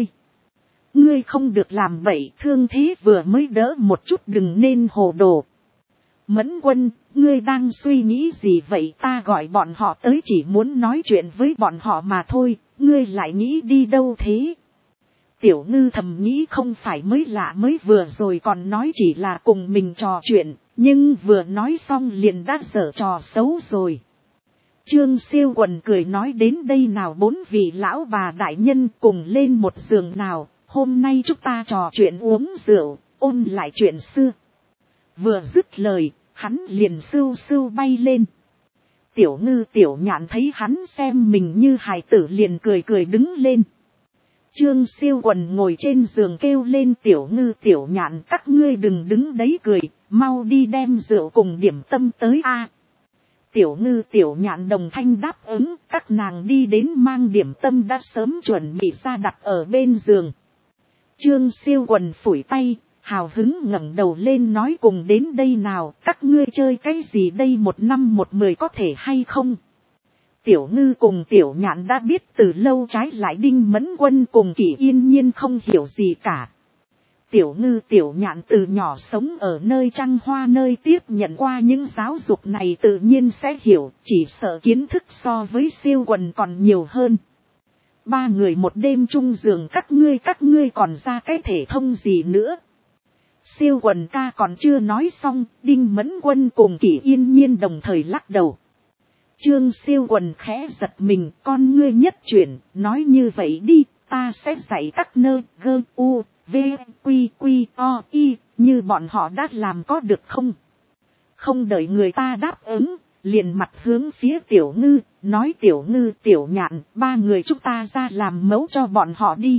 ngươi không được làm bậy, thương thế vừa mới đỡ một chút, đừng nên hồ đồ. Mẫn Quân, ngươi đang suy nghĩ gì vậy, ta gọi bọn họ tới chỉ muốn nói chuyện với bọn họ mà thôi, ngươi lại nghĩ đi đâu thế? Tiểu Ngư thầm nghĩ không phải mới lạ, mới vừa rồi còn nói chỉ là cùng mình trò chuyện, nhưng vừa nói xong liền đã dở trò xấu rồi. Trương Siêu Quần cười nói đến đây nào bốn vị lão bà đại nhân cùng lên một giường nào, hôm nay chúng ta trò chuyện uống rượu, ôn lại chuyện xưa. Vừa dứt lời, hắn liền sưu sưu bay lên. Tiểu Ngư Tiểu Nhạn thấy hắn xem mình như hài tử liền cười cười đứng lên. Trương Siêu Quần ngồi trên giường kêu lên Tiểu Ngư Tiểu Nhạn, các ngươi đừng đứng đấy cười, mau đi đem rượu cùng điểm tâm tới a. Tiểu Ngư Tiểu Nhạn đồng thanh đáp ứng, các nàng đi đến mang điểm tâm đã sớm chuẩn bị ra đặt ở bên giường. Trương Siêu Quần phủi tay, hào hứng ngẩng đầu lên nói cùng đến đây nào, các ngươi chơi cái gì đây, 1 năm 1 10 có thể hay không? Tiểu Ngư cùng Tiểu Nhạn đã biết từ lâu, trái lại Đinh Mẫn Quân cùng Kỷ Yên Nhiên không hiểu gì cả. Tiểu Ngư Tiểu Nhạn từ nhỏ sống ở nơi trăng hoa, nơi tiếp nhận qua những giáo dục này tự nhiên sẽ hiểu, chỉ sợ kiến thức so với Siêu Quần còn nhiều hơn. 3 người một đêm chung giường, các ngươi còn ra cái thể thông gì nữa? Siêu Quần ca còn chưa nói xong, Đinh Mẫn Quân cùng Kỷ Yên Nhiên đồng thời lắc đầu. Trương Siêu Quần khẽ giật mình, con ngươi nhất chuyển, nói như vậy đi, ta sẽ dạy các nơi gơ u, v, quy quy o, y, như bọn họ đã làm có được không? Không đợi người ta đáp ứng, liền mặt hướng phía Tiểu Ngư, nói Tiểu Ngư Tiểu Nhạn, 3 người chúng ta ra làm mẫu cho bọn họ đi.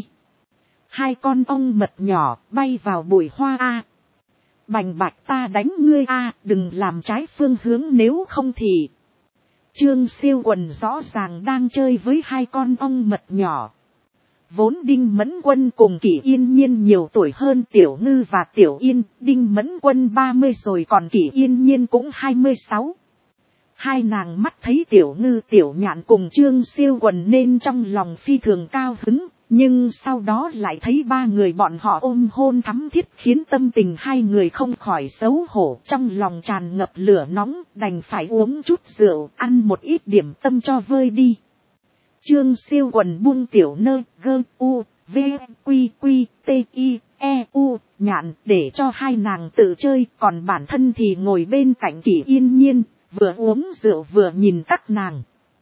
2 con ong mật nhỏ bay vào bụi hoa a. Bành bạch ta đánh ngươi a, đừng làm trái phương hướng nếu không thì. Trương Siêu Quần rõ ràng đang chơi với 2 con ong mật nhỏ. Vốn Đinh Mẫn Quân cùng Kỷ Yên Nhiên nhiều tuổi hơn Tiểu Ngư và Tiểu Yên, Đinh Mẫn Quân 30 rồi còn Kỷ Yên Nhiên cũng 26. Hai nàng mắt thấy Tiểu Ngư Tiểu Nhạn cùng Trương Siêu Quần nên trong lòng phi thường cao hứng, nhưng sau đó lại thấy ba người bọn họ ôm hôn thắm thiết khiến tâm tình hai người không khỏi xấu hổ, trong lòng tràn ngập lửa nóng, đành phải uống chút rượu, ăn một ít điểm tâm cho vơi đi. Trương Siêu Quần buông Tiểu Nơ Gơ U V Quy Quy T I E U Nhạn để cho hai nàng tự chơi, còn bản thân thì ngồi bên cạnh Kỷ Yên Nhiên, vừa uống rượu vừa nhìn các nàng.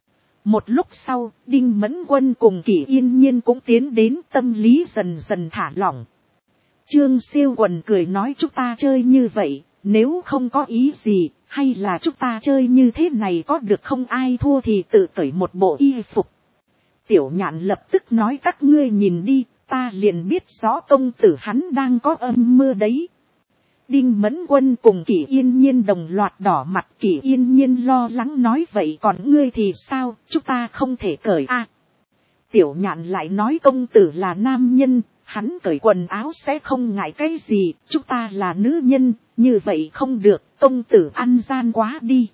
Một lúc sau, Đinh Mẫn Quân cùng Kỷ Yên Nhiên cũng tiến đến, tâm lý dần dần thả lỏng. Trương Siêu Quần cười nói chúng ta chơi như vậy, nếu không có ý gì, hay là chúng ta chơi như thế này có được không, ai thua thì tự cởi một bộ y phục. Tiểu Nhạn lập tức nói các ngươi nhìn đi, ta liền biết rõ công tử hắn đang có âm mưu đấy. Đinh Mẫn Quân cùng Kỷ Yên Nhiên đồng loạt đỏ mặt, Kỷ Yên Nhiên lo lắng nói vậy còn ngươi thì sao, chúng ta không thể cởi à. Tiểu Nhạn lại nói công tử là nam nhân, hắn cởi quần áo sẽ không ngại cái gì, chúng ta là nữ nhân, như vậy không được, công tử ăn gian quá đi.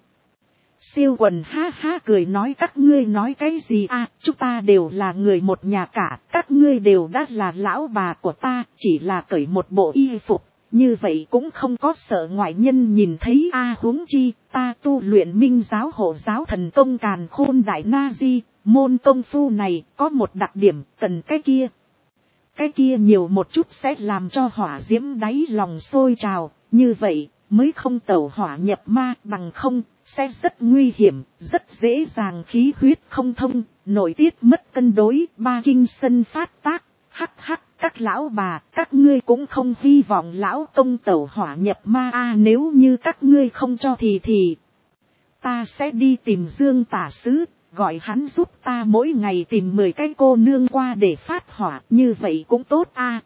Siêu Quần ha ha cười nói các ngươi nói cái gì à, chúng ta đều là người một nhà cả, các ngươi đều đã là lão bà của ta, chỉ là cởi một bộ y phục. Như vậy cũng không có sợ ngoại nhân nhìn thấy a, huống chi, ta tu luyện Minh giáo hộ giáo thần công Càn Khôn Đại Na Di, môn công phu này có một đặc điểm, cần cái kia. Cái kia nhiều một chút sẽ làm cho hỏa diễm đáy lòng sôi trào, như vậy mới không tẩu hỏa nhập ma, bằng không, sẽ rất nguy hiểm, rất dễ dàng khí huyết không thông, nội tiết mất cân đối, ba kinh sân phát tác, hắc hắc. Các lão bà, các ngươi cũng không hy vọng lão công tẩu hỏa nhập ma a, nếu như các ngươi không cho thì ta sẽ đi tìm Dương Tả Sứ, gọi hắn giúp ta mỗi ngày tìm 10 cái cô nương qua để phát hỏa, như vậy cũng tốt a.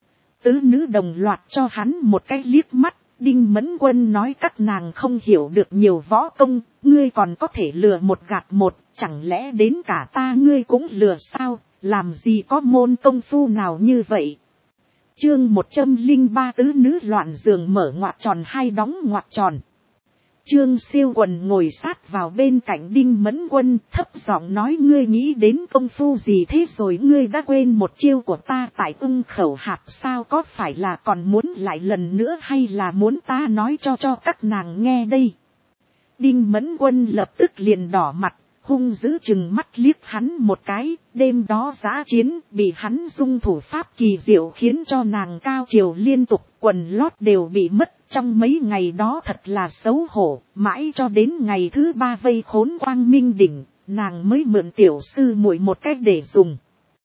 Tứ nữ đồng loạt cho hắn một cái liếc mắt, Đinh Mẫn Quân nói các nàng không hiểu được nhiều võ công, ngươi còn có thể lừa một gạt một, chẳng lẽ đến cả ta ngươi cũng lừa sao? Làm gì có môn công phu nào như vậy. Chương 103 tứ nữ loạn giường mở ngoặc tròn hai đóng ngoặc tròn. Trương Siêu Quần ngồi sát vào bên cạnh Đinh Mẫn Quân, thấp giọng nói ngươi nghĩ đến công phu gì thế rồi, ngươi đã quên một chiêu của ta tại Ưng Khẩu Hạp sao, có phải là còn muốn lại lần nữa hay là muốn ta nói cho các nàng nghe đây. Đinh Mẫn Quân lập tức liền đỏ mặt, hung dữ chừng mắt liếc hắn một cái, đêm đó giã chiến bị hắn dung thủ pháp kỳ diệu khiến cho nàng cao triều liên tục, quần lót đều bị mất, trong mấy ngày đó thật là xấu hổ, mãi cho đến ngày thứ 3 vây khốn Quang Minh Đỉnh, nàng mới mượn tiểu sư muội một cách để dùng.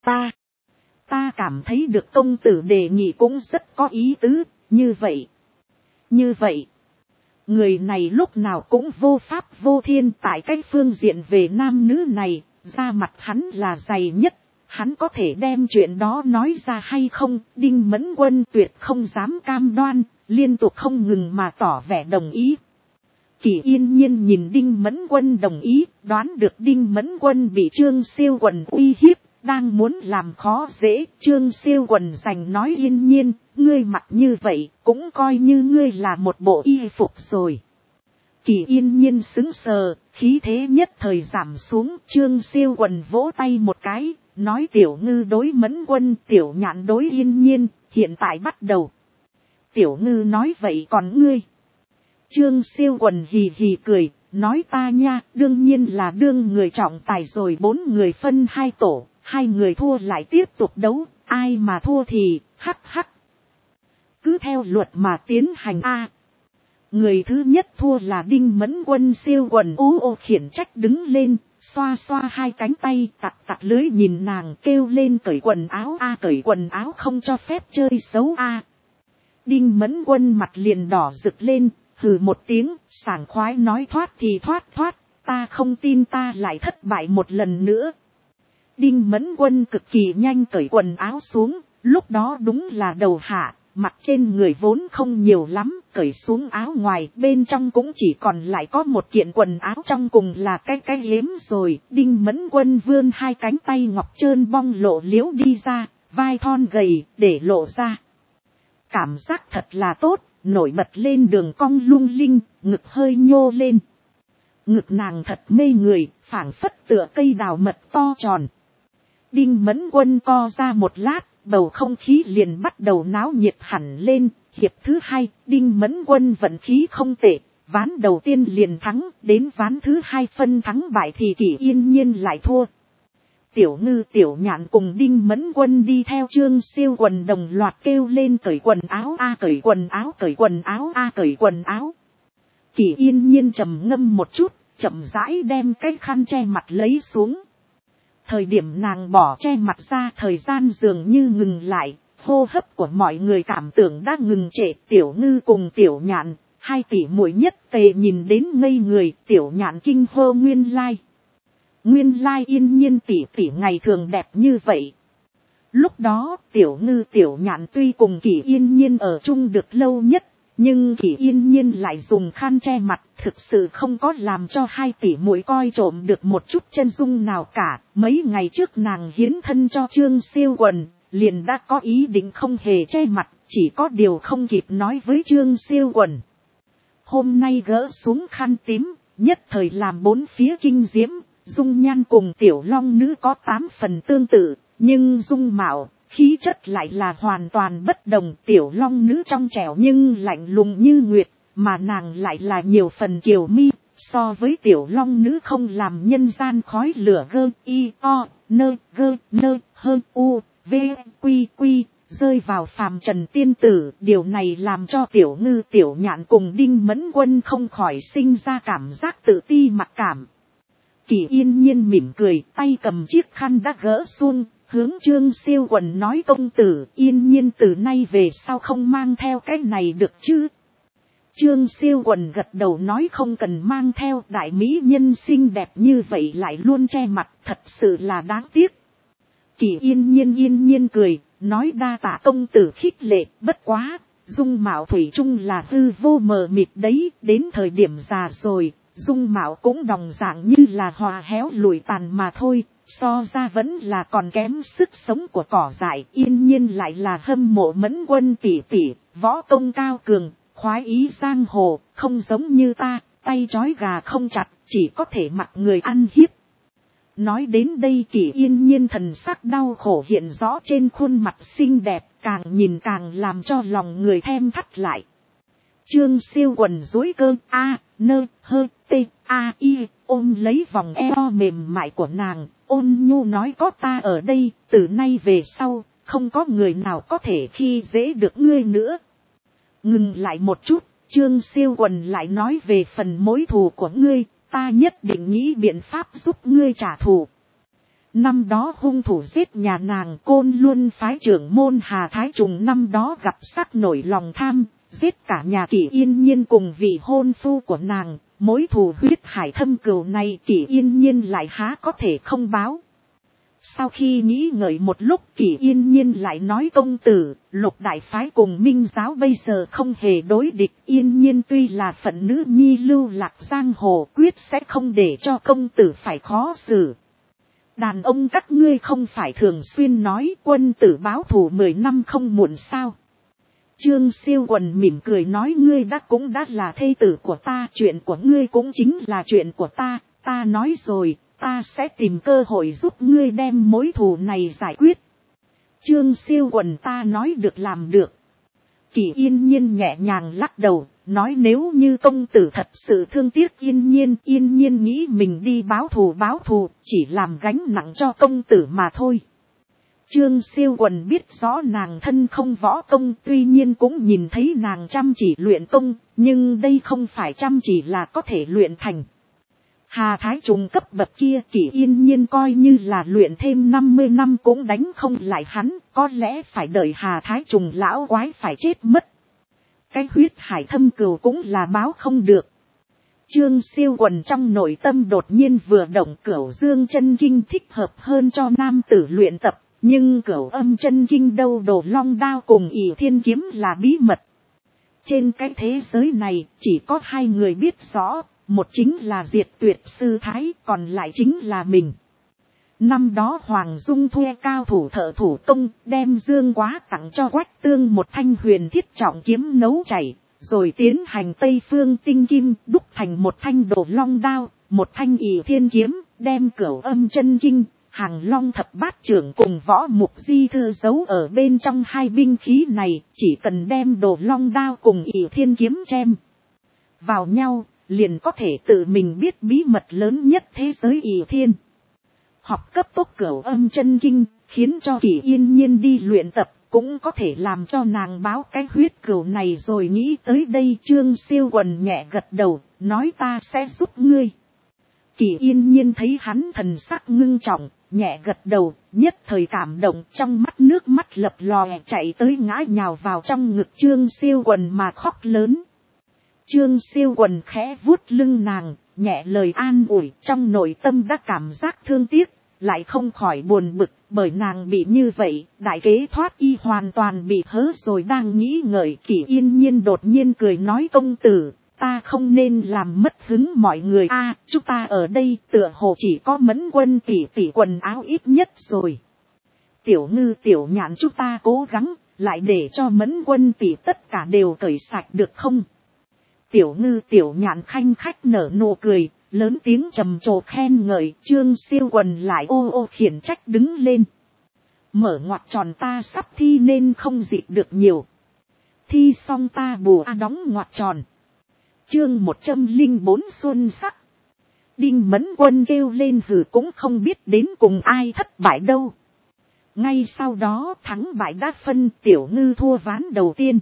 Ta cảm thấy được công tử đề nghị cũng rất có ý tứ, như vậy. Người này lúc nào cũng vô pháp vô thiên, tại cái phương diện về nam nữ này, ra mặt hắn là dày nhất, hắn có thể đem chuyện đó nói ra hay không, Đinh Mẫn Quân tuyệt không dám cam đoan, liên tục không ngừng mà tỏ vẻ đồng ý. Kỷ Yên Nhiên nhìn Đinh Mẫn Quân đồng ý, đoán được Đinh Mẫn Quân bị Trương Siêu Quần uy hiếp, đang muốn làm khó dễ. Trương Siêu Quần giành nói Yên Nhiên, ngươi mặc như vậy, cũng coi như ngươi là một bộ y phục rồi. Kỷ Yên Nhiên sững sờ, khí thế nhất thời giảm xuống. Trương Siêu Quần vỗ tay một cái, nói Tiểu Ngư đối Mẫn Quân, Tiểu Nhạn đối Yên Nhiên, hiện tại bắt đầu. Tiểu Ngư nói vậy còn ngươi? Trương Siêu Quần hì hì cười, nói ta nha, đương nhiên là đương người trọng tài rồi, 4 người phân 2 tổ, 2 người thua lại tiếp tục đấu, ai mà thua thì, hắc hắc. Cứ theo luật mà tiến hành a. Người thứ nhất thua là Đinh Mẫn Quân. Siêu Quần ô khiển trách đứng lên, xoa xoa hai cánh tay, tặc lưới nhìn nàng kêu lên cởi quần áo a, cởi quần áo không cho phép chơi xấu a. Đinh Mẫn Quân mặt liền đỏ rực lên, hừ một tiếng, sảng khoái nói thoát thì thoát, ta không tin ta lại thất bại một lần nữa. Đinh Mẫn Quân cực kỳ nhanh cởi quần áo xuống, lúc đó đúng là đầu hạ, mặt trên người vốn không nhiều lắm, cởi xuống áo ngoài, bên trong cũng chỉ còn lại có một kiện quần áo trong cùng là cái hiếm rồi. Đinh Mẫn Quân vươn hai cánh tay ngọc trơn bong lộ liễu đi ra, vai thon gầy, để lộ ra. Cảm giác thật là tốt, nổi bật lên đường cong lung linh, ngực hơi nhô lên. Ngực nàng thật mê người, phảng phất tựa cây đào mật to tròn. Đinh Mẫn Quân co ra một lát, bầu không khí liền bắt đầu náo nhiệt hẳn lên. Hiệp thứ hai, Đinh Mẫn Quân vận khí không tệ, ván đầu tiên liền thắng, đến ván thứ hai phân thắng bại thì Kỷ Yên Nhiên lại thua. Tiểu Ngư Tiểu Nhạn cùng Đinh Mẫn Quân đi theo Trương Siêu Quần đồng loạt kêu lên cởi quần áo a, cởi quần áo, cởi quần áo a, cởi quần áo. Kỷ Yên Nhiên trầm ngâm một chút, chậm rãi đem cái khăn che mặt lấy xuống. Thời điểm nàng bỏ che mặt ra, thời gian dường như ngừng lại, hô hấp của mọi người cảm tưởng đã ngừng trệ. Tiểu Ngư cùng Tiểu Nhạn, hai tỷ muội nhất tề nhìn đến ngây người. Tiểu Nhạn kinh hô nguyên lai. Nguyên lai Yên Nhiên tỷ tỷ ngày thường đẹp như vậy. Lúc đó Tiểu Ngư Tiểu Nhạn tuy cùng Kỷ Yên Nhiên ở chung được lâu nhất, nhưng Kỷ Yên Nhiên lại dùng khăn che mặt, thực sự không có làm cho hai tỷ muội coi trộm được một chút chân dung nào cả. Mấy ngày trước nàng hiến thân cho Trương Siêu Quần, liền đã có ý định không hề che mặt, chỉ có điều không kịp nói với Trương Siêu Quần. Hôm nay gỡ xuống khăn tím, nhất thời làm bốn phía kinh diễm. Dung nhan cùng Tiểu Long Nữ có 8 phần tương tự, nhưng dung mạo, khí chất lại là hoàn toàn bất đồng. Tiểu Long Nữ trong trẻo nhưng lạnh lùng như nguyệt, mà nàng lại là nhiều phần kiều mi. So với Tiểu Long Nữ không làm nhân gian khói lửa gơ y o nơ gơ nơ hơn u v quy quy rơi vào phàm trần tiên tử. Điều này làm cho Tiểu Ngư Tiểu Nhạn cùng Đinh Mẫn Quân không khỏi sinh ra cảm giác tự ti mặc cảm. Kỷ Yên Nhiên mỉm cười, tay cầm chiếc khăn đã gỡ xuống, hướng Trương Siêu Quần nói công tử, Yên Nhiên từ nay về sau không mang theo cái này được chứ. Trương Siêu Quần gật đầu nói không cần mang theo, đại mỹ nhân xinh đẹp như vậy lại luôn che mặt, thật sự là đáng tiếc. Kỷ Yên Nhiên cười, nói đa tạ công tử khích lệ, bất quá, dung mạo thủy chung là hư vô mờ mịt đấy, đến thời điểm già rồi. Dung mạo cũng đồng dạng như là hòa héo lùi tàn mà thôi, so ra vẫn là còn kém sức sống của cỏ dại. Yên Nhiên lại là hâm mộ Mẫn Quân tỷ tỷ, võ công cao cường, khoái ý giang hồ, không giống như ta, tay trói gà không chặt, chỉ có thể mặc người ăn hiếp. Nói đến đây Kỷ Yên Nhiên thần sắc đau khổ hiện rõ trên khuôn mặt xinh đẹp, càng nhìn càng làm cho lòng người thèm thắt lại. Trương Siêu Quần dối cơ a nơ hơ tê a y ôm lấy vòng eo mềm mại của nàng, ôn nhu nói có ta ở đây, từ nay về sau, không có người nào có thể khi dễ được ngươi nữa. Ngừng lại một chút, Trương Siêu Quần lại nói về phần mối thù của ngươi, ta nhất định nghĩ biện pháp giúp ngươi trả thù. Năm đó hung thủ giết nhà nàng Côn Luân phái trưởng môn Hà Thái Trùng năm đó gặp sắc nổi lòng tham, giết cả nhà Kỷ Yên Nhiên cùng vị hôn phu của nàng, mối thù huyết hải thâm cừu này Kỷ Yên Nhiên lại há có thể không báo. Sau khi nghĩ ngợi một lúc Kỷ Yên Nhiên lại nói công tử, Lục đại phái cùng Minh giáo bây giờ không hề đối địch, Yên Nhiên tuy là phận nữ nhi lưu lạc giang hồ quyết sẽ không để cho công tử phải khó xử. Đàn ông các ngươi không phải thường xuyên nói quân tử báo thù 10 năm không muộn sao. Trương Siêu Quần mỉm cười nói ngươi cũng đã là thê tử của ta, chuyện của ngươi cũng chính là chuyện của ta nói rồi, ta sẽ tìm cơ hội giúp ngươi đem mối thù này giải quyết. Trương Siêu Quần ta nói được làm được. Kỷ Yên Nhiên nhẹ nhàng lắc đầu, nói nếu như công tử thật sự thương tiếc Yên Nhiên nghĩ mình đi báo thù, chỉ làm gánh nặng cho công tử mà thôi. Trương Siêu Quần biết rõ nàng thân không võ công, tuy nhiên cũng nhìn thấy nàng chăm chỉ luyện công, nhưng đây không phải chăm chỉ là có thể luyện thành. Hà Thái Trùng cấp bậc kia Kỷ Yên Nhiên coi như là luyện thêm 50 năm cũng đánh không lại hắn, có lẽ phải đợi Hà Thái Trùng lão quái phải chết mất. Cái huyết hải thâm cừu cũng là báo không được. Trương Siêu Quần trong nội tâm đột nhiên vừa động, Cửu Dương chân kinh thích hợp hơn cho nam tử luyện tập, nhưng Cửu Âm chân kinh đâu Đồ Long đao cùng Ỷ Thiên kiếm là bí mật. Trên cái thế giới này chỉ có hai người biết rõ, một chính là Diệt Tuyệt sư thái, còn lại chính là mình. Năm đó Hoàng Dung thuê cao thủ thợ thủ công, đem Dương Quá tặng cho Quách Tương một thanh huyền thiết trọng kiếm nấu chảy, rồi tiến hành Tây Phương tinh kim đúc thành một thanh Đồ Long đao, một thanh Ỷ Thiên kiếm, đem Cửu Âm chân kinh, Hàng Long thập bát trưởng cùng Võ Mục Di thư giấu ở bên trong hai binh khí này, chỉ cần đem Đồ Long đao cùng Ỷ Thiên kiếm chém vào nhau, liền có thể tự mình biết bí mật lớn nhất thế giới Ỷ Thiên. Học cấp tốc Cửu Âm chân kinh, khiến cho Kỷ Yên Nhiên đi luyện tập, cũng có thể làm cho nàng báo cái huyết cửu này. Rồi nghĩ tới đây, Trương Siêu Quần nhẹ gật đầu, nói ta sẽ giúp ngươi. Kỷ Yên Nhiên thấy hắn thần sắc ngưng trọng, nhẹ gật đầu, nhất thời cảm động, trong mắt nước mắt lập lòe, chạy tới ngã nhào vào trong ngực Trương Siêu Quần mà khóc lớn. Trương Siêu Quần khẽ vuốt lưng nàng, nhẹ lời an ủi, trong nội tâm đã cảm giác thương tiếc, lại không khỏi buồn bực, bởi nàng bị như vậy, đại kế thoát y hoàn toàn bị hớ rồi. Đang nghĩ ngợi, Kỷ Yên Nhiên đột nhiên cười nói, công tử, ta không nên làm mất hứng mọi người a, chúng ta ở đây tựa hồ chỉ có Mẫn Quân tỷ tỷ quần áo ít nhất rồi. Tiểu Ngư Tiểu Nhạn chúng ta cố gắng, lại để cho Mẫn Quân tỷ tất cả đều cởi sạch được không? Tiểu Ngư Tiểu Nhạn khanh khách nở nụ cười, lớn tiếng trầm trồ khen ngợi. Trương Siêu Quần lại ô ô khiển trách đứng lên. Mở ngoặc tròn, ta sắp thi nên không dịp được nhiều. Thi xong ta bù đóng ngoặc tròn. Chương 104 xuân sắc. Đinh Mẫn Quân kêu lên hừ, cũng không biết đến cùng ai thất bại đâu. Ngay sau đó thắng bại đã phân, Tiểu Ngư thua ván đầu tiên.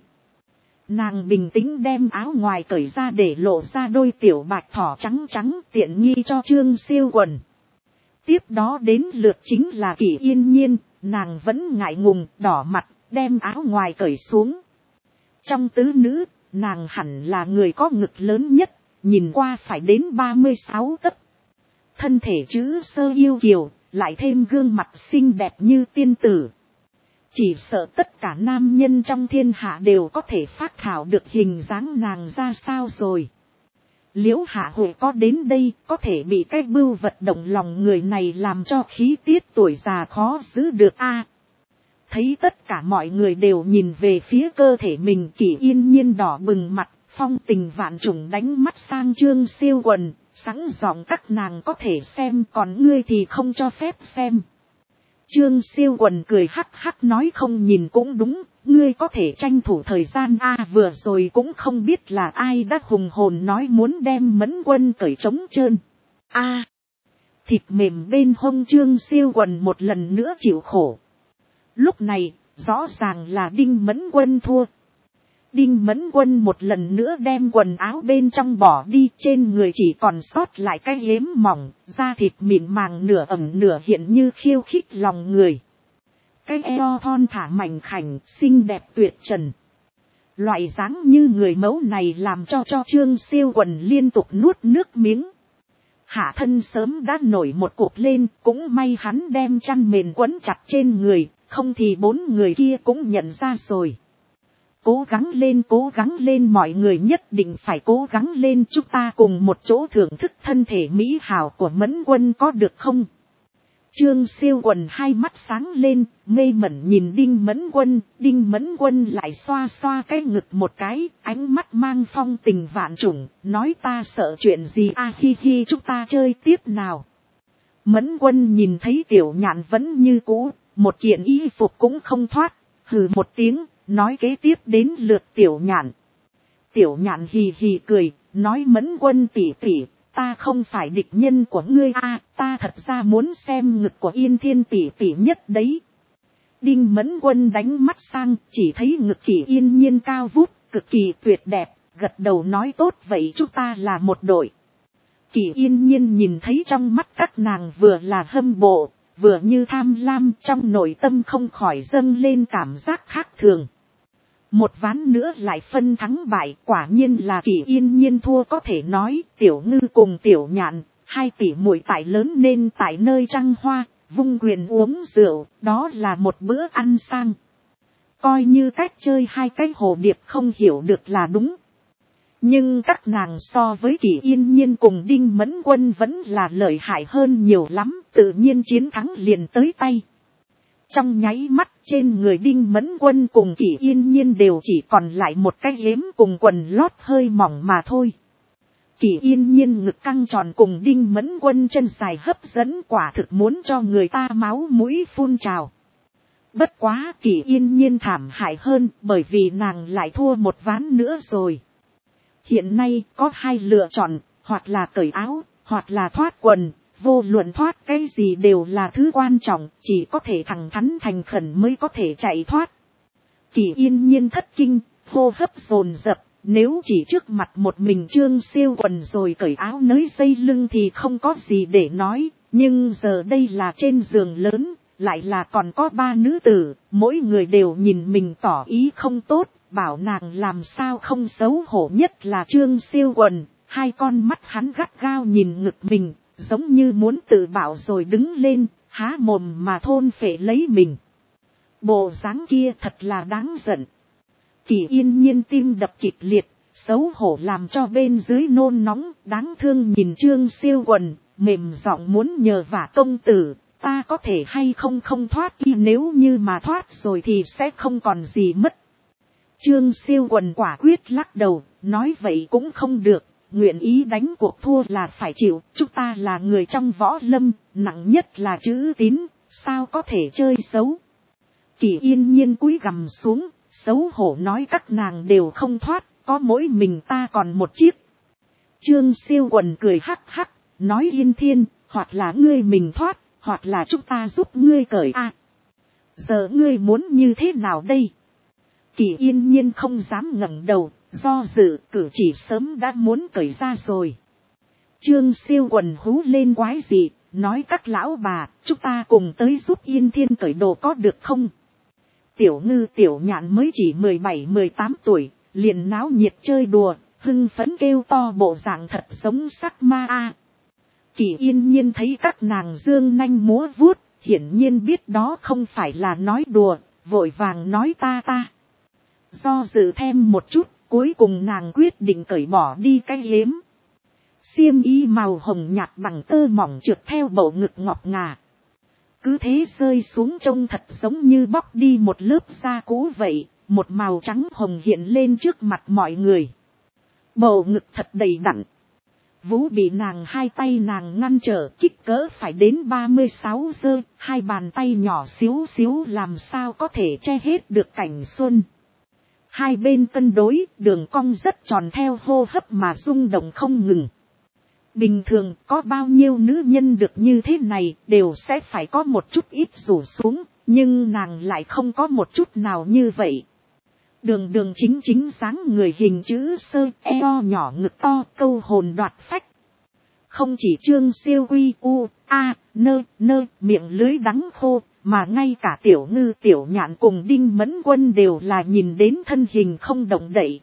Nàng bình tĩnh đem áo ngoài cởi ra để lộ ra đôi tiểu bạch thỏ trắng trắng, tiện nghi cho Trương Siêu Quần. Tiếp đó đến lượt chính là Kỷ Yên Nhiên, nàng vẫn ngại ngùng, đỏ mặt, đem áo ngoài cởi xuống. Trong tứ nữ, nàng hẳn là người có ngực lớn nhất, nhìn qua phải đến 36 tấc. Thân thể chữ sơ yêu kiều, lại thêm gương mặt xinh đẹp như tiên tử. Chỉ sợ tất cả nam nhân trong thiên hạ đều có thể phác thảo được hình dáng nàng ra sao rồi. Liễu Hạ Huệ có đến đây, có thể bị cái bưu vật động lòng người này làm cho khí tiết tuổi già khó giữ được a. Thấy tất cả mọi người đều nhìn về phía cơ thể mình, Kỷ Yên Nhiên đỏ bừng mặt, phong tình vạn trùng đánh mắt sang Trương Siêu Quần, sẵn giọng các nàng có thể xem, còn ngươi thì không cho phép xem. Trương Siêu Quần cười hắc hắc nói, không nhìn cũng đúng, ngươi có thể tranh thủ thời gian a. Vừa rồi cũng không biết là ai đã hùng hồn nói muốn đem Mẫn Quân cởi trống trơn a. Thịt mềm bên hông Trương Siêu Quần một lần nữa chịu khổ. Lúc này, rõ ràng là Đinh Mẫn Quân thua. Đinh Mẫn Quân một lần nữa đem quần áo bên trong bỏ đi, trên người chỉ còn sót lại cái yếm mỏng, da thịt mịn màng nửa ẩm nửa hiện như khiêu khích lòng người. Cái eo thon thả mảnh khảnh, xinh đẹp tuyệt trần. Loại dáng như người mẫu này làm cho Trương Siêu Quần liên tục nuốt nước miếng. Hạ thân sớm đã nổi một cục lên, cũng may hắn đem chăn mền quấn chặt trên người, không thì bốn người kia cũng nhận ra rồi. Cố gắng lên mọi người nhất định phải cố gắng lên, chúng ta cùng một chỗ thưởng thức thân thể mỹ hảo của Mẫn Quân có được không? Trương Siêu Quần hai mắt sáng lên, mê mẩn nhìn Đinh Mẫn Quân lại xoa xoa cái ngực một cái, ánh mắt mang phong tình vạn trùng, nói ta sợ chuyện gì a, hi hi, chúng ta chơi tiếp nào. Mẫn Quân nhìn thấy Tiểu Nhạn vẫn như cũ, một kiện y phục cũng không thoát, hừ một tiếng, nói kế tiếp đến lượt Tiểu Nhạn. Tiểu Nhạn hì hì cười, nói Mẫn Quân tỷ tỷ, ta không phải địch nhân của ngươi a, ta thật ra muốn xem ngực của Yên Thiên tỷ tỷ nhất đấy. Đinh Mẫn Quân đánh mắt sang, chỉ thấy ngực Kỷ Yên Nhiên cao vút, cực kỳ tuyệt đẹp, gật đầu nói tốt vậy chúng ta là một đội. Kỷ Yên Nhiên nhìn thấy trong mắt các nàng vừa là hâm mộ, vừa như tham lam, trong nội tâm không khỏi dâng lên cảm giác khác thường. Một ván nữa lại phân thắng bại, quả nhiên là Kỷ Yên Nhiên thua, có thể nói Tiểu Ngư cùng Tiểu Nhạn, hai tỷ muội tại lớn nên tại nơi trăng hoa, vung quyền uống rượu, đó là một bữa ăn sang. Coi như cách chơi hai cái hồ điệp không hiểu được là đúng. Nhưng các nàng so với Kỷ Yên Nhiên cùng Đinh Mẫn Quân vẫn là lợi hại hơn nhiều lắm, tự nhiên chiến thắng liền tới tay. Trong nháy mắt trên người Đinh Mẫn Quân cùng Kỷ Yên Nhiên đều chỉ còn lại một cái yếm cùng quần lót hơi mỏng mà thôi. Kỷ Yên Nhiên ngực căng tròn cùng Đinh Mẫn Quân chân dài hấp dẫn quả thực muốn cho người ta máu mũi phun trào. Bất quá Kỷ Yên Nhiên thảm hại hơn bởi vì nàng lại thua một ván nữa rồi. Hiện nay có hai lựa chọn, hoặc là cởi áo, hoặc là thoát quần. Vô luận thoát cái gì đều là thứ quan trọng, chỉ có thể thẳng thắn thành khẩn mới có thể chạy thoát. Kỷ Yên Nhiên thất kinh, hô hấp dồn dập, nếu chỉ trước mặt một mình Trương Siêu quần rồi cởi áo nới dây lưng thì không có gì để nói, nhưng giờ đây là trên giường lớn, lại là còn có ba nữ tử, mỗi người đều nhìn mình tỏ ý không tốt, bảo nàng làm sao không xấu hổ, nhất là Trương Siêu quần, hai con mắt hắn gắt gao nhìn ngực mình. Giống như muốn tự bảo rồi đứng lên, há mồm mà thôn phệ lấy mình. Bộ dáng kia thật là đáng giận. Kỷ Yên Nhiên tim đập kịch liệt, xấu hổ làm cho bên dưới nôn nóng, đáng thương nhìn Trương Siêu quần, mềm giọng muốn nhờ vả công tử, ta có thể hay không không thoát, y nếu như mà thoát rồi thì sẽ không còn gì mất. Trương Siêu quần quả quyết lắc đầu, nói vậy cũng không được. Nguyện ý đánh cuộc thua là phải chịu, chúng ta là người trong võ lâm, nặng nhất là chữ tín, sao có thể chơi xấu. Kỷ Yên Nhiên cúi gằm xuống, xấu hổ nói các nàng đều không thoát, có mỗi mình ta còn một chiếc. Trương Siêu quần cười hắc hắc, nói Yên Thiên, hoặc là ngươi mình thoát, hoặc là chúng ta giúp ngươi cởi a. Giờ ngươi muốn như thế nào đây? Kỷ Yên Nhiên không dám ngẩng đầu. Do dự cử chỉ sớm đã muốn cởi ra rồi. Trương Siêu quần hú lên quái gì, nói các lão bà, chúng ta cùng tới giúp Yên Thiên cởi đồ có được không? Tiểu Ngư Tiểu Nhạn mới chỉ 17-18 tuổi, liền náo nhiệt chơi đùa, hưng phấn kêu to bộ dạng thật giống sắc ma a. Kỷ Yên Nhiên thấy các nàng dương nanh múa vuốt, hiển nhiên biết đó không phải là nói đùa, vội vàng nói ta. Do dự thêm một chút. Cuối cùng nàng quyết định cởi bỏ đi cái yếm. Xiêm y màu hồng nhạt bằng tơ mỏng trượt theo bầu ngực ngọc ngà. Cứ thế rơi xuống trông thật giống như bóc đi một lớp da cũ vậy, một màu trắng hồng hiện lên trước mặt mọi người. Bầu ngực thật đầy đặn. Vú bị nàng hai tay nàng ngăn trở kích cỡ phải đến 36 giơ, hai bàn tay nhỏ xíu xíu làm sao có thể che hết được cảnh xuân. Hai bên cân đối, đường cong rất tròn theo hô hấp mà rung động không ngừng. Bình thường có bao nhiêu nữ nhân được như thế này đều sẽ phải có một chút ít rủ xuống, nhưng nàng lại không có một chút nào như vậy. Đường chính dáng người hình chữ sơ, eo nhỏ ngực to, câu hồn đoạt phách. Không chỉ Trương Siêu quy nơ miệng lưới đắng khô, mà ngay cả Tiểu Ngư Tiểu Nhạn cùng Đinh Mẫn Quân đều là nhìn đến thân hình không động đậy.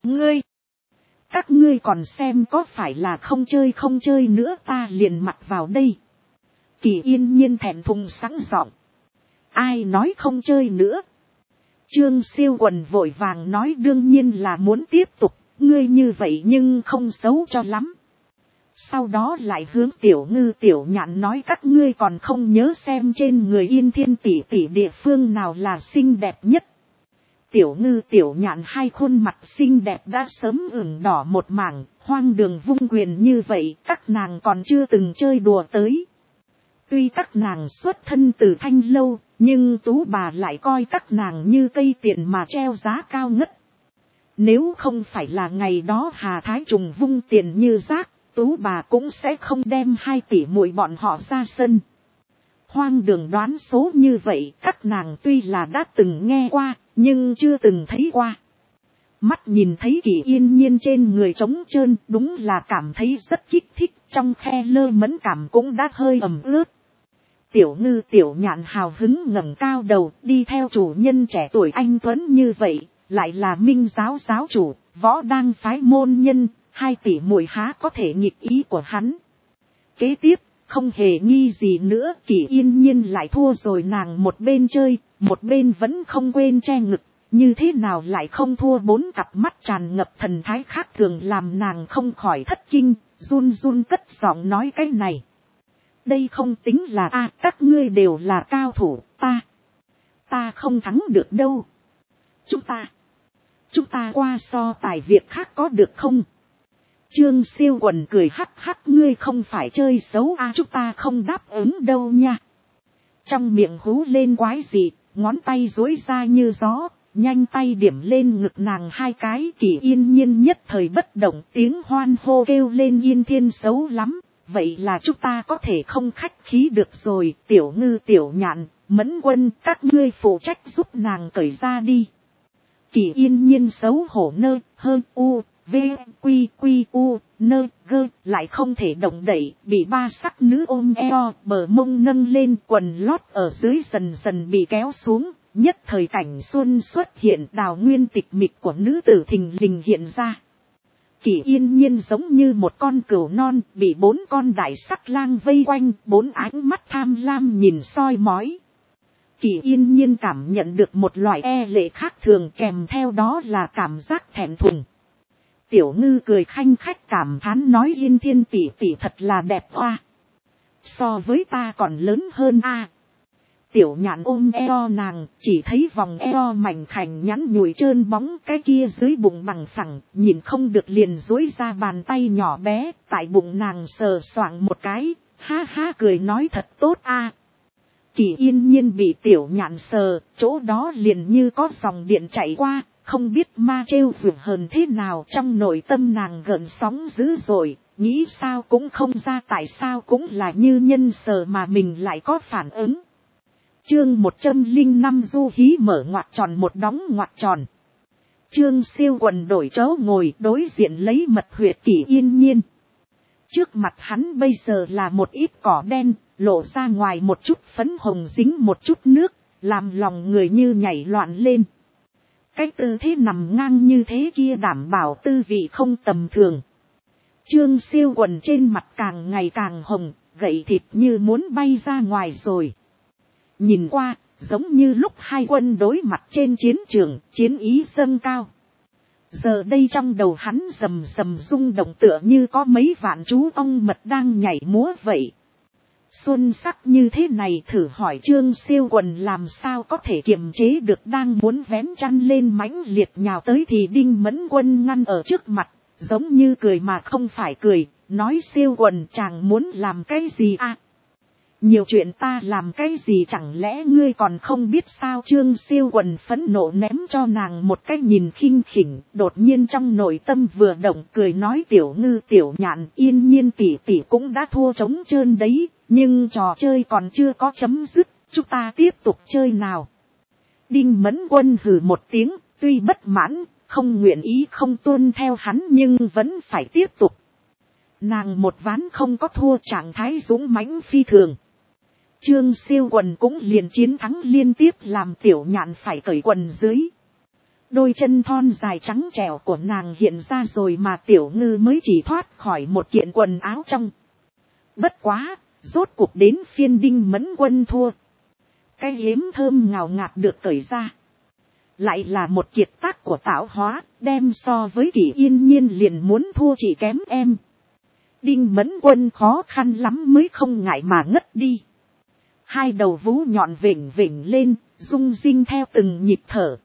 Các ngươi còn xem có phải là không chơi nữa, ta liền mặc vào đây. Kỷ Yên Nhiên thẹn thùng sẵn giọng. Ai nói không chơi nữa? Trương Siêu quần vội vàng nói đương nhiên là muốn tiếp tục, ngươi như vậy nhưng không xấu cho lắm. Sau đó lại hướng Tiểu Ngư Tiểu Nhạn nói các ngươi còn không nhớ xem trên người Yên Thiên tỷ tỷ địa phương nào là xinh đẹp nhất. Tiểu Ngư Tiểu Nhạn hai khuôn mặt xinh đẹp đã sớm ửng đỏ một mảng, hoang đường vung quyền như vậy các nàng còn chưa từng chơi đùa tới. Tuy các nàng xuất thân từ Thanh Lâu, nhưng tú bà lại coi các nàng như cây tiền mà treo giá cao ngất. Nếu không phải là ngày đó Hà Thái Trùng vung tiền như rác, tú bà cũng sẽ không đem 2 tỷ muội bọn họ ra sân. Hoang đường đoán số như vậy các nàng tuy là đã từng nghe qua, nhưng chưa từng thấy qua. Mắt nhìn thấy Kỷ Yên Nhiên trên người trống trơn, đúng là cảm thấy rất kích thích, trong khe lơ mẫn cảm cũng đã hơi ẩm ướt. Tiểu Ngư Tiểu Nhạn hào hứng ngẩng cao đầu, đi theo chủ nhân trẻ tuổi anh tuấn như vậy, lại là Minh giáo giáo chủ, Võ Đang phái môn nhân, 2 tỷ muội há có thể nghịch ý của hắn. Kế tiếp, không hề nghi gì nữa, Kỷ Yên Nhiên lại thua rồi, nàng một bên chơi, một bên vẫn không quên che ngực, như thế nào lại không thua, 4 cặp mắt tràn ngập thần thái khác thường làm nàng không khỏi thất kinh, run run cất giọng nói cái này. Đây không tính là các ngươi đều là cao thủ, không thắng được đâu. Chúng ta qua so tài việc khác có được không? Trương Siêu Quần cười hắc hắc, ngươi không phải chơi xấu à, chúng ta không đáp ứng đâu nha. Trong miệng hú lên quái gì, ngón tay duỗi ra như gió, nhanh tay điểm lên ngực nàng hai cái. Kỳ Yên Nhiên nhất thời bất động, tiếng hoan hô kêu lên Yên Thiên xấu lắm. Vậy là chúng ta có thể không khách khí được rồi. Tiểu Ngư, Tiểu Nhạn, Mẫn Quân, các ngươi phụ trách giúp nàng cởi ra đi. Kỳ Yên Nhiên xấu hổ nơ hơn u v quy quy u nơ gơ, lại không thể động đậy, bị ba sắc nữ ôm eo, bờ mông nâng lên, quần lót ở dưới dần dần bị kéo xuống. Nhất thời cảnh xuân xuất hiện, đào nguyên tịch mịch của nữ tử thình lình hiện ra. Kỳ Yên Nhiên giống như một con cừu non, bị 4 con đại sắc lang vây quanh, 4 ánh mắt tham lam nhìn soi mói. Kỳ Yên Nhiên cảm nhận được một loại e lệ khác thường, kèm theo đó là cảm giác thẹn thùng. Tiểu Ngư cười khanh khách cảm thán nói, Yên Thiên tỷ tỷ thật là đẹp hoa. So với ta còn lớn hơn a. Tiểu Nhạn ôm eo nàng, chỉ thấy vòng eo mảnh khảnh nhắn nhủi trơn bóng, cái kia dưới bụng bằng phẳng, nhìn không được liền duỗi ra bàn tay nhỏ bé, tại bụng nàng sờ soạng một cái, ha ha cười nói thật tốt a. Kỳ Yên Nhiên bị Tiểu Nhạn sờ, chỗ đó liền như có dòng điện chạy qua, không biết ma trêu vượt hờn thế nào, trong nội tâm nàng gợn sóng dữ dội, nghĩ sao cũng không ra tại sao cũng là như nhân sờ mà mình lại có phản ứng. Chương 105 du hí mở ngoặc tròn một đóng ngoặc tròn. Trương Siêu Quần đổi chỗ ngồi đối diện lấy mật huyệt Kỳ Yên Nhiên. Trước mặt hắn bây giờ là một ít cỏ đen, lộ ra ngoài một chút phấn hồng dính một chút nước, làm lòng người như nhảy loạn lên. Cái tư thế nằm ngang như thế kia đảm bảo tư vị không tầm thường. Trương Siêu Quần trên mặt càng ngày càng hồng, gậy thịt như muốn bay ra ngoài rồi. Nhìn qua, giống như lúc hai quân đối mặt trên chiến trường, chiến ý dâng cao. Giờ đây trong đầu hắn rầm rầm rung động tựa như có mấy vạn chú ong mật đang nhảy múa vậy. Xuân sắc như thế này, thử hỏi Trương Siêu Quần làm sao có thể kiềm chế được đang muốn vén chăn lên mãnh liệt nhào tới thì Đinh Mẫn Quân ngăn ở trước mặt, giống như cười mà không phải cười, nói Siêu Quần chàng muốn làm cái gì à? Nhiều chuyện ta làm cái gì chẳng lẽ ngươi còn không biết sao? Trương Siêu Quần phẫn nộ ném cho nàng một cái nhìn khinh khỉnh, đột nhiên trong nội tâm vừa động cười nói, Tiểu Ngư, Tiểu Nhạn, Yên Nhiên tỷ tỷ cũng đã thua trống trơn đấy, nhưng trò chơi còn chưa có chấm dứt, chúng ta tiếp tục chơi nào. Đinh Mẫn Quân hừ một tiếng, tuy bất mãn, không nguyện ý không tuân theo hắn nhưng vẫn phải tiếp tục. Nàng một ván không có thua, trạng thái dũng mãnh phi thường. Trương Siêu Quần cũng liền chiến thắng liên tiếp, làm Tiểu Nhạn phải cởi quần dưới. Đôi chân thon dài trắng trẻo của nàng hiện ra rồi mà Tiểu Ngư mới chỉ thoát khỏi một kiện quần áo trong. Bất quá, rốt cuộc đến phiên Đinh Mẫn Quân thua. Cái yếm thơm ngào ngạt được cởi ra. Lại là một kiệt tác của tạo hóa, đem so với Kỳ Yên Nhiên liền muốn thua chỉ kém em. Đinh Mẫn Quân khó khăn lắm mới không ngại mà ngất đi. Hai đầu vú nhọn vểnh vểnh lên, rung rinh theo từng nhịp thở.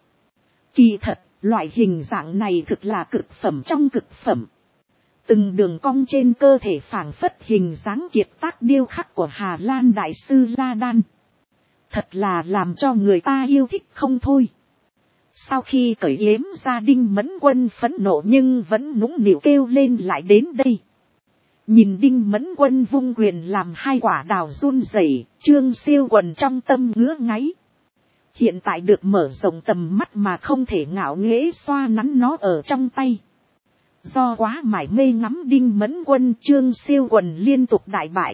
Kỳ thật, loại hình dạng này thực là cực phẩm trong cực phẩm. Từng đường cong trên cơ thể phảng phất hình dáng kiệt tác điêu khắc của Hà Lan đại sư La Đan. Thật là làm cho người ta yêu thích không thôi. Sau khi cởi yếm ra, Đinh Mẫn Quân phẫn nộ nhưng vẫn nũng nịu kêu lên lại đến đây. Nhìn Đinh Mẫn Quân vung quyền làm hai quả đào run rẩy, Trương Siêu Quần trong tâm ngứa ngáy. Hiện tại được mở rộng tầm mắt mà không thể ngạo nghễ xoa nắn nó ở trong tay. Do quá mải mê ngắm Đinh Mẫn Quân, Trương Siêu Quần liên tục đại bại.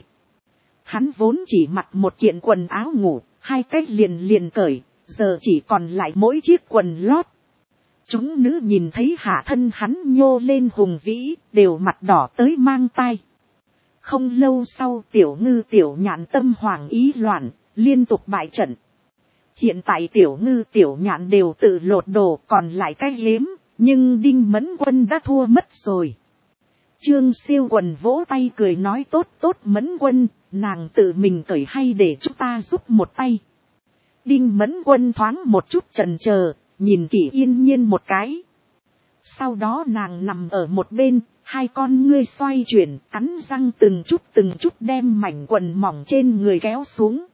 Hắn vốn chỉ mặc một kiện quần áo ngủ, hai cách liền cởi, giờ chỉ còn lại mỗi chiếc quần lót. Chúng nữ nhìn thấy hạ thân hắn nhô lên hùng vĩ, đều mặt đỏ tới mang tai. Không lâu sau, Tiểu Ngư, Tiểu Nhạn tâm hoảng ý loạn, liên tục bại trận. Hiện tại Tiểu Ngư, Tiểu Nhạn đều tự lột đồ, còn lại cái yếm, nhưng Đinh Mẫn Quân đã thua mất rồi. Trương Siêu Quần vỗ tay cười nói, tốt tốt Mẫn Quân, nàng tự mình cởi hay để chúng ta giúp một tay. Đinh Mẫn Quân thoáng một chút chần chờ, nhìn Kỷ Yên Nhiên một cái. Sau đó nàng nằm ở một bên, hai con ngươi xoay chuyển, cắn răng từng chút đem mảnh quần mỏng trên người kéo xuống.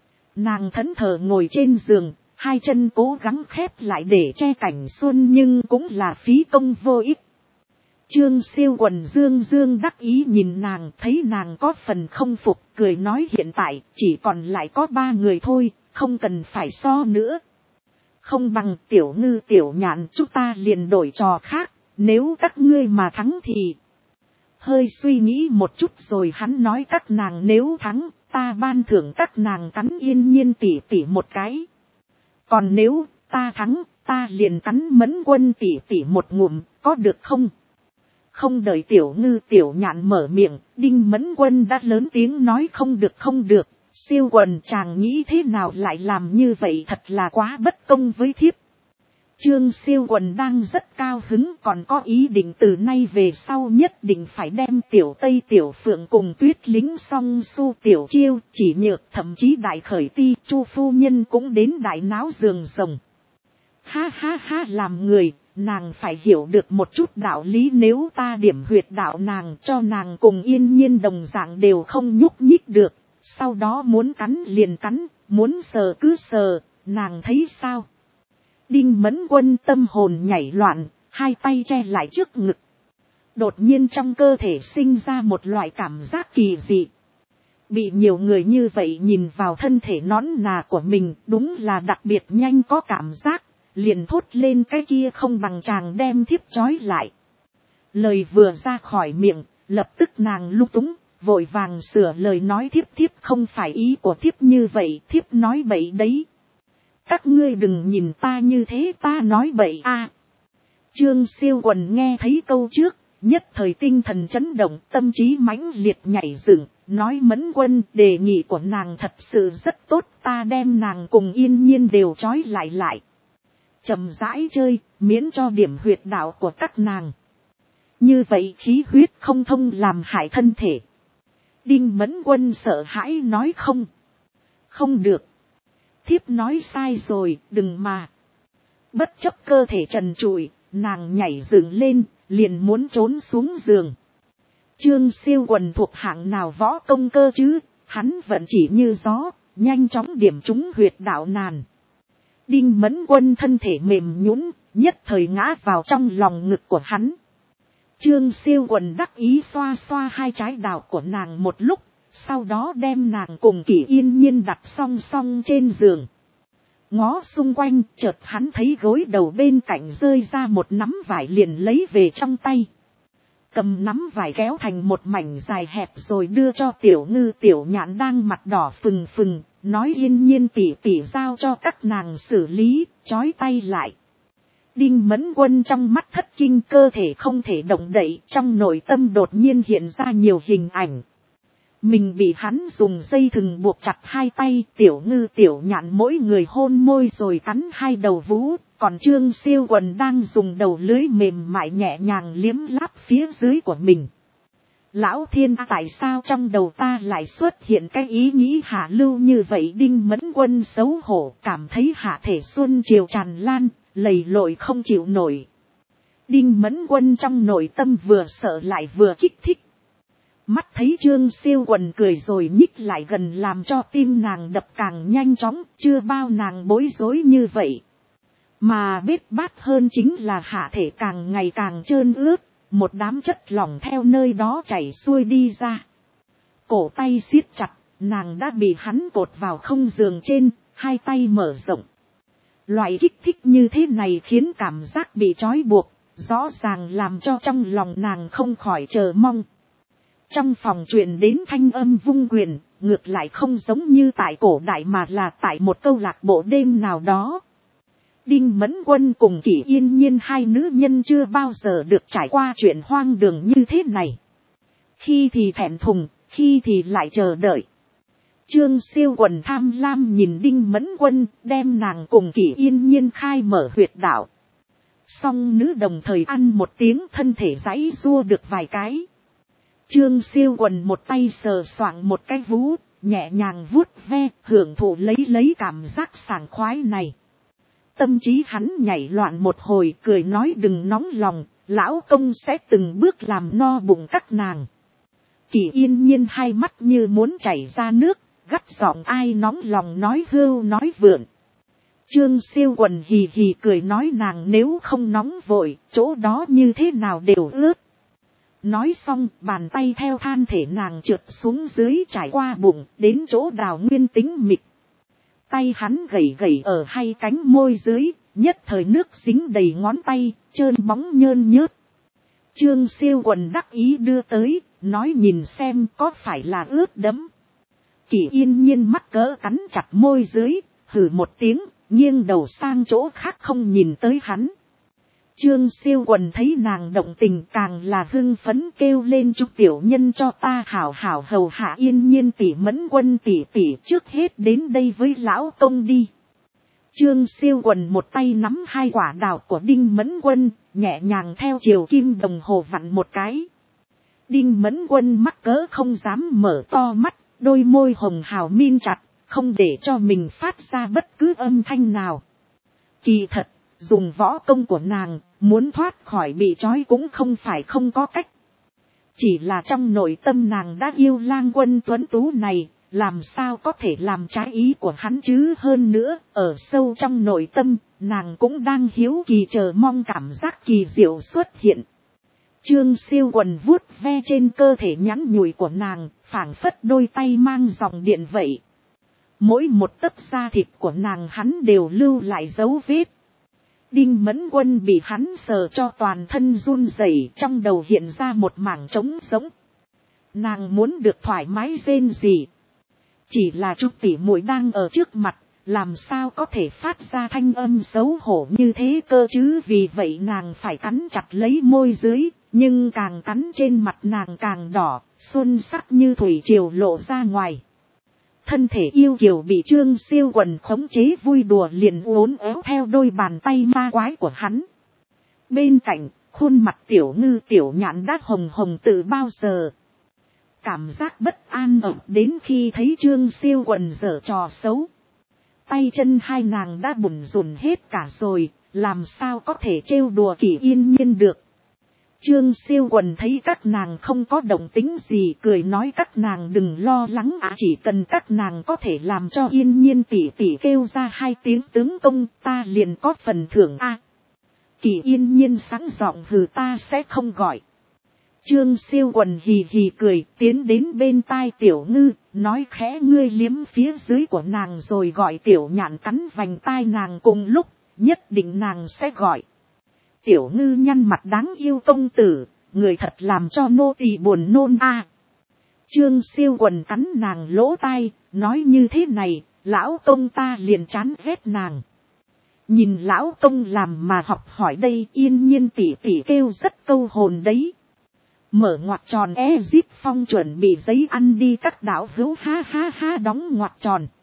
Nàng thẫn thờ ngồi trên giường, hai chân cố gắng khép lại để che cảnh xuân nhưng cũng là phí công vô ích. Trương Siêu Quần dương dương đắc ý nhìn nàng, thấy nàng có phần không phục, cười nói hiện tại chỉ còn lại có 3 người thôi, không cần phải so nữa. Không bằng Tiểu Ngư Tiểu Nhạn, chúng ta liền đổi trò khác, nếu các ngươi mà thắng thì... Hơi suy nghĩ một chút rồi hắn nói các nàng nếu thắng, ta ban thưởng các nàng cắn Yên Nhiên tỷ tỷ một cái. Còn nếu ta thắng, ta liền cắn Mẫn Quân tỷ tỷ một ngụm, có được không? Không đợi Tiểu Ngư Tiểu Nhạn mở miệng, Đinh Mẫn Quân đã lớn tiếng nói không được không được. Siêu Quần chàng nghĩ thế nào lại làm như vậy, thật là quá bất công với thiếp. Trương Siêu Quần đang rất cao hứng, còn có ý định từ nay về sau nhất định phải đem Tiểu Tây Tiểu Phượng cùng Tuyết Lính Song Su Tiểu Chiêu chỉ nhược, thậm chí Đại Khởi Ti Chu phu nhân cũng đến đại náo giường rồng. Ha ha ha, làm người, nàng phải hiểu được một chút đạo lý, nếu ta điểm huyệt đạo nàng cho nàng cùng Yên Nhiên đồng dạng đều không nhúc nhích được. Sau đó muốn cắn liền cắn, muốn sờ cứ sờ, nàng thấy sao? Đinh Mẫn Quân tâm hồn nhảy loạn, hai tay che lại trước ngực. Đột nhiên trong cơ thể sinh ra một loại cảm giác kỳ dị. Bị nhiều người như vậy nhìn vào thân thể nõn nà của mình, đúng là đặc biệt nhanh có cảm giác, liền thốt lên cái kia không bằng chàng đem thiếp trói lại. Lời vừa ra khỏi miệng, lập tức nàng lung túng. Vội vàng sửa lời nói thiếp không phải ý của thiếp như vậy, thiếp nói bậy đấy. Các ngươi đừng nhìn ta như thế, ta nói bậy à. Trương Siêu Quần nghe thấy câu trước, nhất thời tinh thần chấn động, tâm trí mãnh liệt nhảy dựng, nói Mẫn Quân đề nghị của nàng thật sự rất tốt, ta đem nàng cùng Yên Nhiên đều trói lại. Chậm rãi chơi, miễn cho điểm huyệt đạo của các nàng. Như vậy khí huyết không thông làm hại thân thể. Đinh Mẫn Quân sợ hãi nói không. Không được. Thiếp nói sai rồi, đừng mà. Bất chấp cơ thể trần trụi, nàng nhảy dựng lên, liền muốn trốn xuống giường. Trương Siêu Quần thuộc hạng nào võ công cơ chứ, hắn vẫn chỉ như gió, nhanh chóng điểm trúng huyệt đạo nàng. Đinh Mẫn Quân thân thể mềm nhũn, nhất thời ngã vào trong lòng ngực của hắn. Trương Siêu Quần đắc ý xoa xoa hai trái đào của nàng một lúc, sau đó đem nàng cùng Kỷ Yên Nhiên đặt song song trên giường. Ngó xung quanh, chợt hắn thấy gối đầu bên cạnh rơi ra một nắm vải liền lấy về trong tay. Cầm nắm vải kéo thành một mảnh dài hẹp rồi đưa cho Tiểu Ngư Tiểu Nhạn đang mặt đỏ phừng phừng, nói Yên Nhiên tỉ tỉ giao cho các nàng xử lý, trói tay lại. Đinh Mẫn Quân trong mắt thất kinh, cơ thể không thể động đậy, trong nội tâm đột nhiên hiện ra nhiều hình ảnh. Mình bị hắn dùng dây thừng buộc chặt hai tay, Tiểu Ngư Tiểu Nhạn mỗi người hôn môi rồi cắn hai đầu vú, còn Trương Siêu Quần đang dùng đầu lưới mềm mại nhẹ nhàng liếm láp phía dưới của mình. Lão thiên, tại sao trong đầu ta lại xuất hiện cái ý nghĩ hạ lưu như vậy? Đinh Mẫn Quân xấu hổ, cảm thấy hạ thể xuân triều tràn lan, lầy lội không chịu nổi. Đinh Mẫn Quân trong nội tâm vừa sợ lại vừa kích thích. Mắt thấy Trương Siêu Quần cười rồi nhích lại gần làm cho tim nàng đập càng nhanh chóng, chưa bao nàng bối rối như vậy. Mà bết bát hơn chính là hạ thể càng ngày càng trơn ướt, một đám chất lỏng theo nơi đó chảy xuôi đi ra. Cổ tay siết chặt, nàng đã bị hắn cột vào không giường trên, hai tay mở rộng. Loại kích thích như thế này khiến cảm giác bị trói buộc, rõ ràng làm cho trong lòng nàng không khỏi chờ mong. Trong phòng truyền đến thanh âm vung quyền, ngược lại không giống như tại cổ đại mà là tại một câu lạc bộ đêm nào đó. Đinh Mẫn Quân cùng Kỷ Yên Nhiên hai nữ nhân chưa bao giờ được trải qua chuyện hoang đường như thế này. Khi thì thẹn thùng, khi thì lại chờ đợi. Trương Siêu Quần tham lam nhìn Đinh Mẫn Quân, đem nàng cùng Kỷ Yên Nhiên khai mở huyệt đạo. Song nữ đồng thời ăn một tiếng, thân thể giãy giụa được vài cái. Trương Siêu Quần một tay sờ soạng một cái vú, nhẹ nhàng vuốt ve, hưởng thụ lấy cảm giác sảng khoái này. Tâm trí hắn nhảy loạn một hồi, cười nói đừng nóng lòng, lão công sẽ từng bước làm no bụng các nàng. Kỳ Yên Nhiên hai mắt như muốn chảy ra nước, gắt giọng ai nóng lòng nói hưu nói vượn. Trương Siêu Quần hì hì cười nói nàng nếu không nóng vội, chỗ đó như thế nào đều ướt. Nói xong, bàn tay theo than thể nàng trượt xuống dưới trải qua bụng, đến chỗ Đào Nguyên Tính mịt. Tay hắn gẩy gẩy ở hai cánh môi dưới, nhất thời nước dính đầy ngón tay, trơn bóng nhơn nhớt. Trương Siêu Quần đắc ý đưa tới, nói nhìn xem có phải là ướt đẫm. Kỳ Yên Nhiên mắt cỡ cắn chặt môi dưới, hừ một tiếng, nghiêng đầu sang chỗ khác không nhìn tới hắn. Trương Siêu Quần thấy nàng động tình càng là hưng phấn kêu lên chúc tiểu nhân cho ta hảo hảo hầu hạ Yên Nhiên tỷ Mẫn Quân tỷ tỷ trước hết đến đây với lão công đi. Trương Siêu Quần một tay nắm hai quả đào của Đinh Mẫn Quân, nhẹ nhàng theo chiều kim đồng hồ vặn một cái. Đinh Mẫn Quân mắc cỡ không dám mở to mắt, đôi môi hồng hào min chặt, không để cho mình phát ra bất cứ âm thanh nào. Kỳ thật, dùng võ công của nàng, muốn thoát khỏi bị trói cũng không phải không có cách. Chỉ là trong nội tâm nàng đã yêu Lang Quân tuấn tú này, làm sao có thể làm trái ý của hắn chứ. Hơn nữa, ở sâu trong nội tâm, nàng cũng đang hiếu kỳ chờ mong cảm giác kỳ diệu xuất hiện. Trương Siêu Quần vuốt ve trên cơ thể nhắn nhủi của nàng, phảng phất đôi tay mang dòng điện vậy. Mỗi một tấc da thịt của nàng hắn đều lưu lại dấu vết. Đinh Mẫn Quân bị hắn sờ cho toàn thân run rẩy, trong đầu hiện ra một mảng trống rỗng. Nàng muốn được thoải mái rên rỉ. Chỉ là Trúc tỷ muội đang ở trước mặt, làm sao có thể phát ra thanh âm xấu hổ như thế cơ chứ. Vì vậy nàng phải cắn chặt lấy môi dưới, nhưng càng cắn trên mặt nàng càng đỏ, xuân sắc như thủy triều lộ ra ngoài. Thân thể yêu kiều bị Trương Siêu Quần khống chế vui đùa liền uốn éo theo đôi bàn tay ma quái của hắn. Bên cạnh, khuôn mặt Tiểu Ngư Tiểu Nhạn đã hồng hồng từ bao giờ. Cảm giác bất an ập đến khi thấy Trương Siêu Quần giở trò xấu. Tay chân hai nàng đã bủn rủn hết cả rồi, làm sao có thể trêu đùa Kỳ Yên Nhiên được. Trương Siêu Quần thấy các nàng không có động tính gì, cười nói các nàng đừng lo lắng chỉ cần các nàng có thể làm cho Yên Nhiên tỷ tỷ kêu ra hai tiếng tướng công ta liền có phần thưởng Kỳ Yên Nhiên sáng giọng hừ ta sẽ không gọi. Trương Siêu Quần hì hì cười tiến đến bên tai Tiểu Ngư, nói khẽ ngươi liếm phía dưới của nàng rồi gọi. Tiểu Nhạn cắn vành tai nàng cùng lúc, nhất định nàng sẽ gọi. Tiểu Ngư nhăn mặt đáng yêu công tử, người thật làm cho nô tỳ buồn nôn Trương Siêu Quần cắn nàng lỗ tai, nói như thế này, lão công ta liền chán ghét nàng. Nhìn lão công làm mà học hỏi đây. Yên Nhiên tỷ tỷ kêu rất câu hồn đấy. Mở ngoặc tròn Ezip Phong chuẩn bị giấy ăn đi các đảo hữu ha ha ha đóng ngoặc tròn.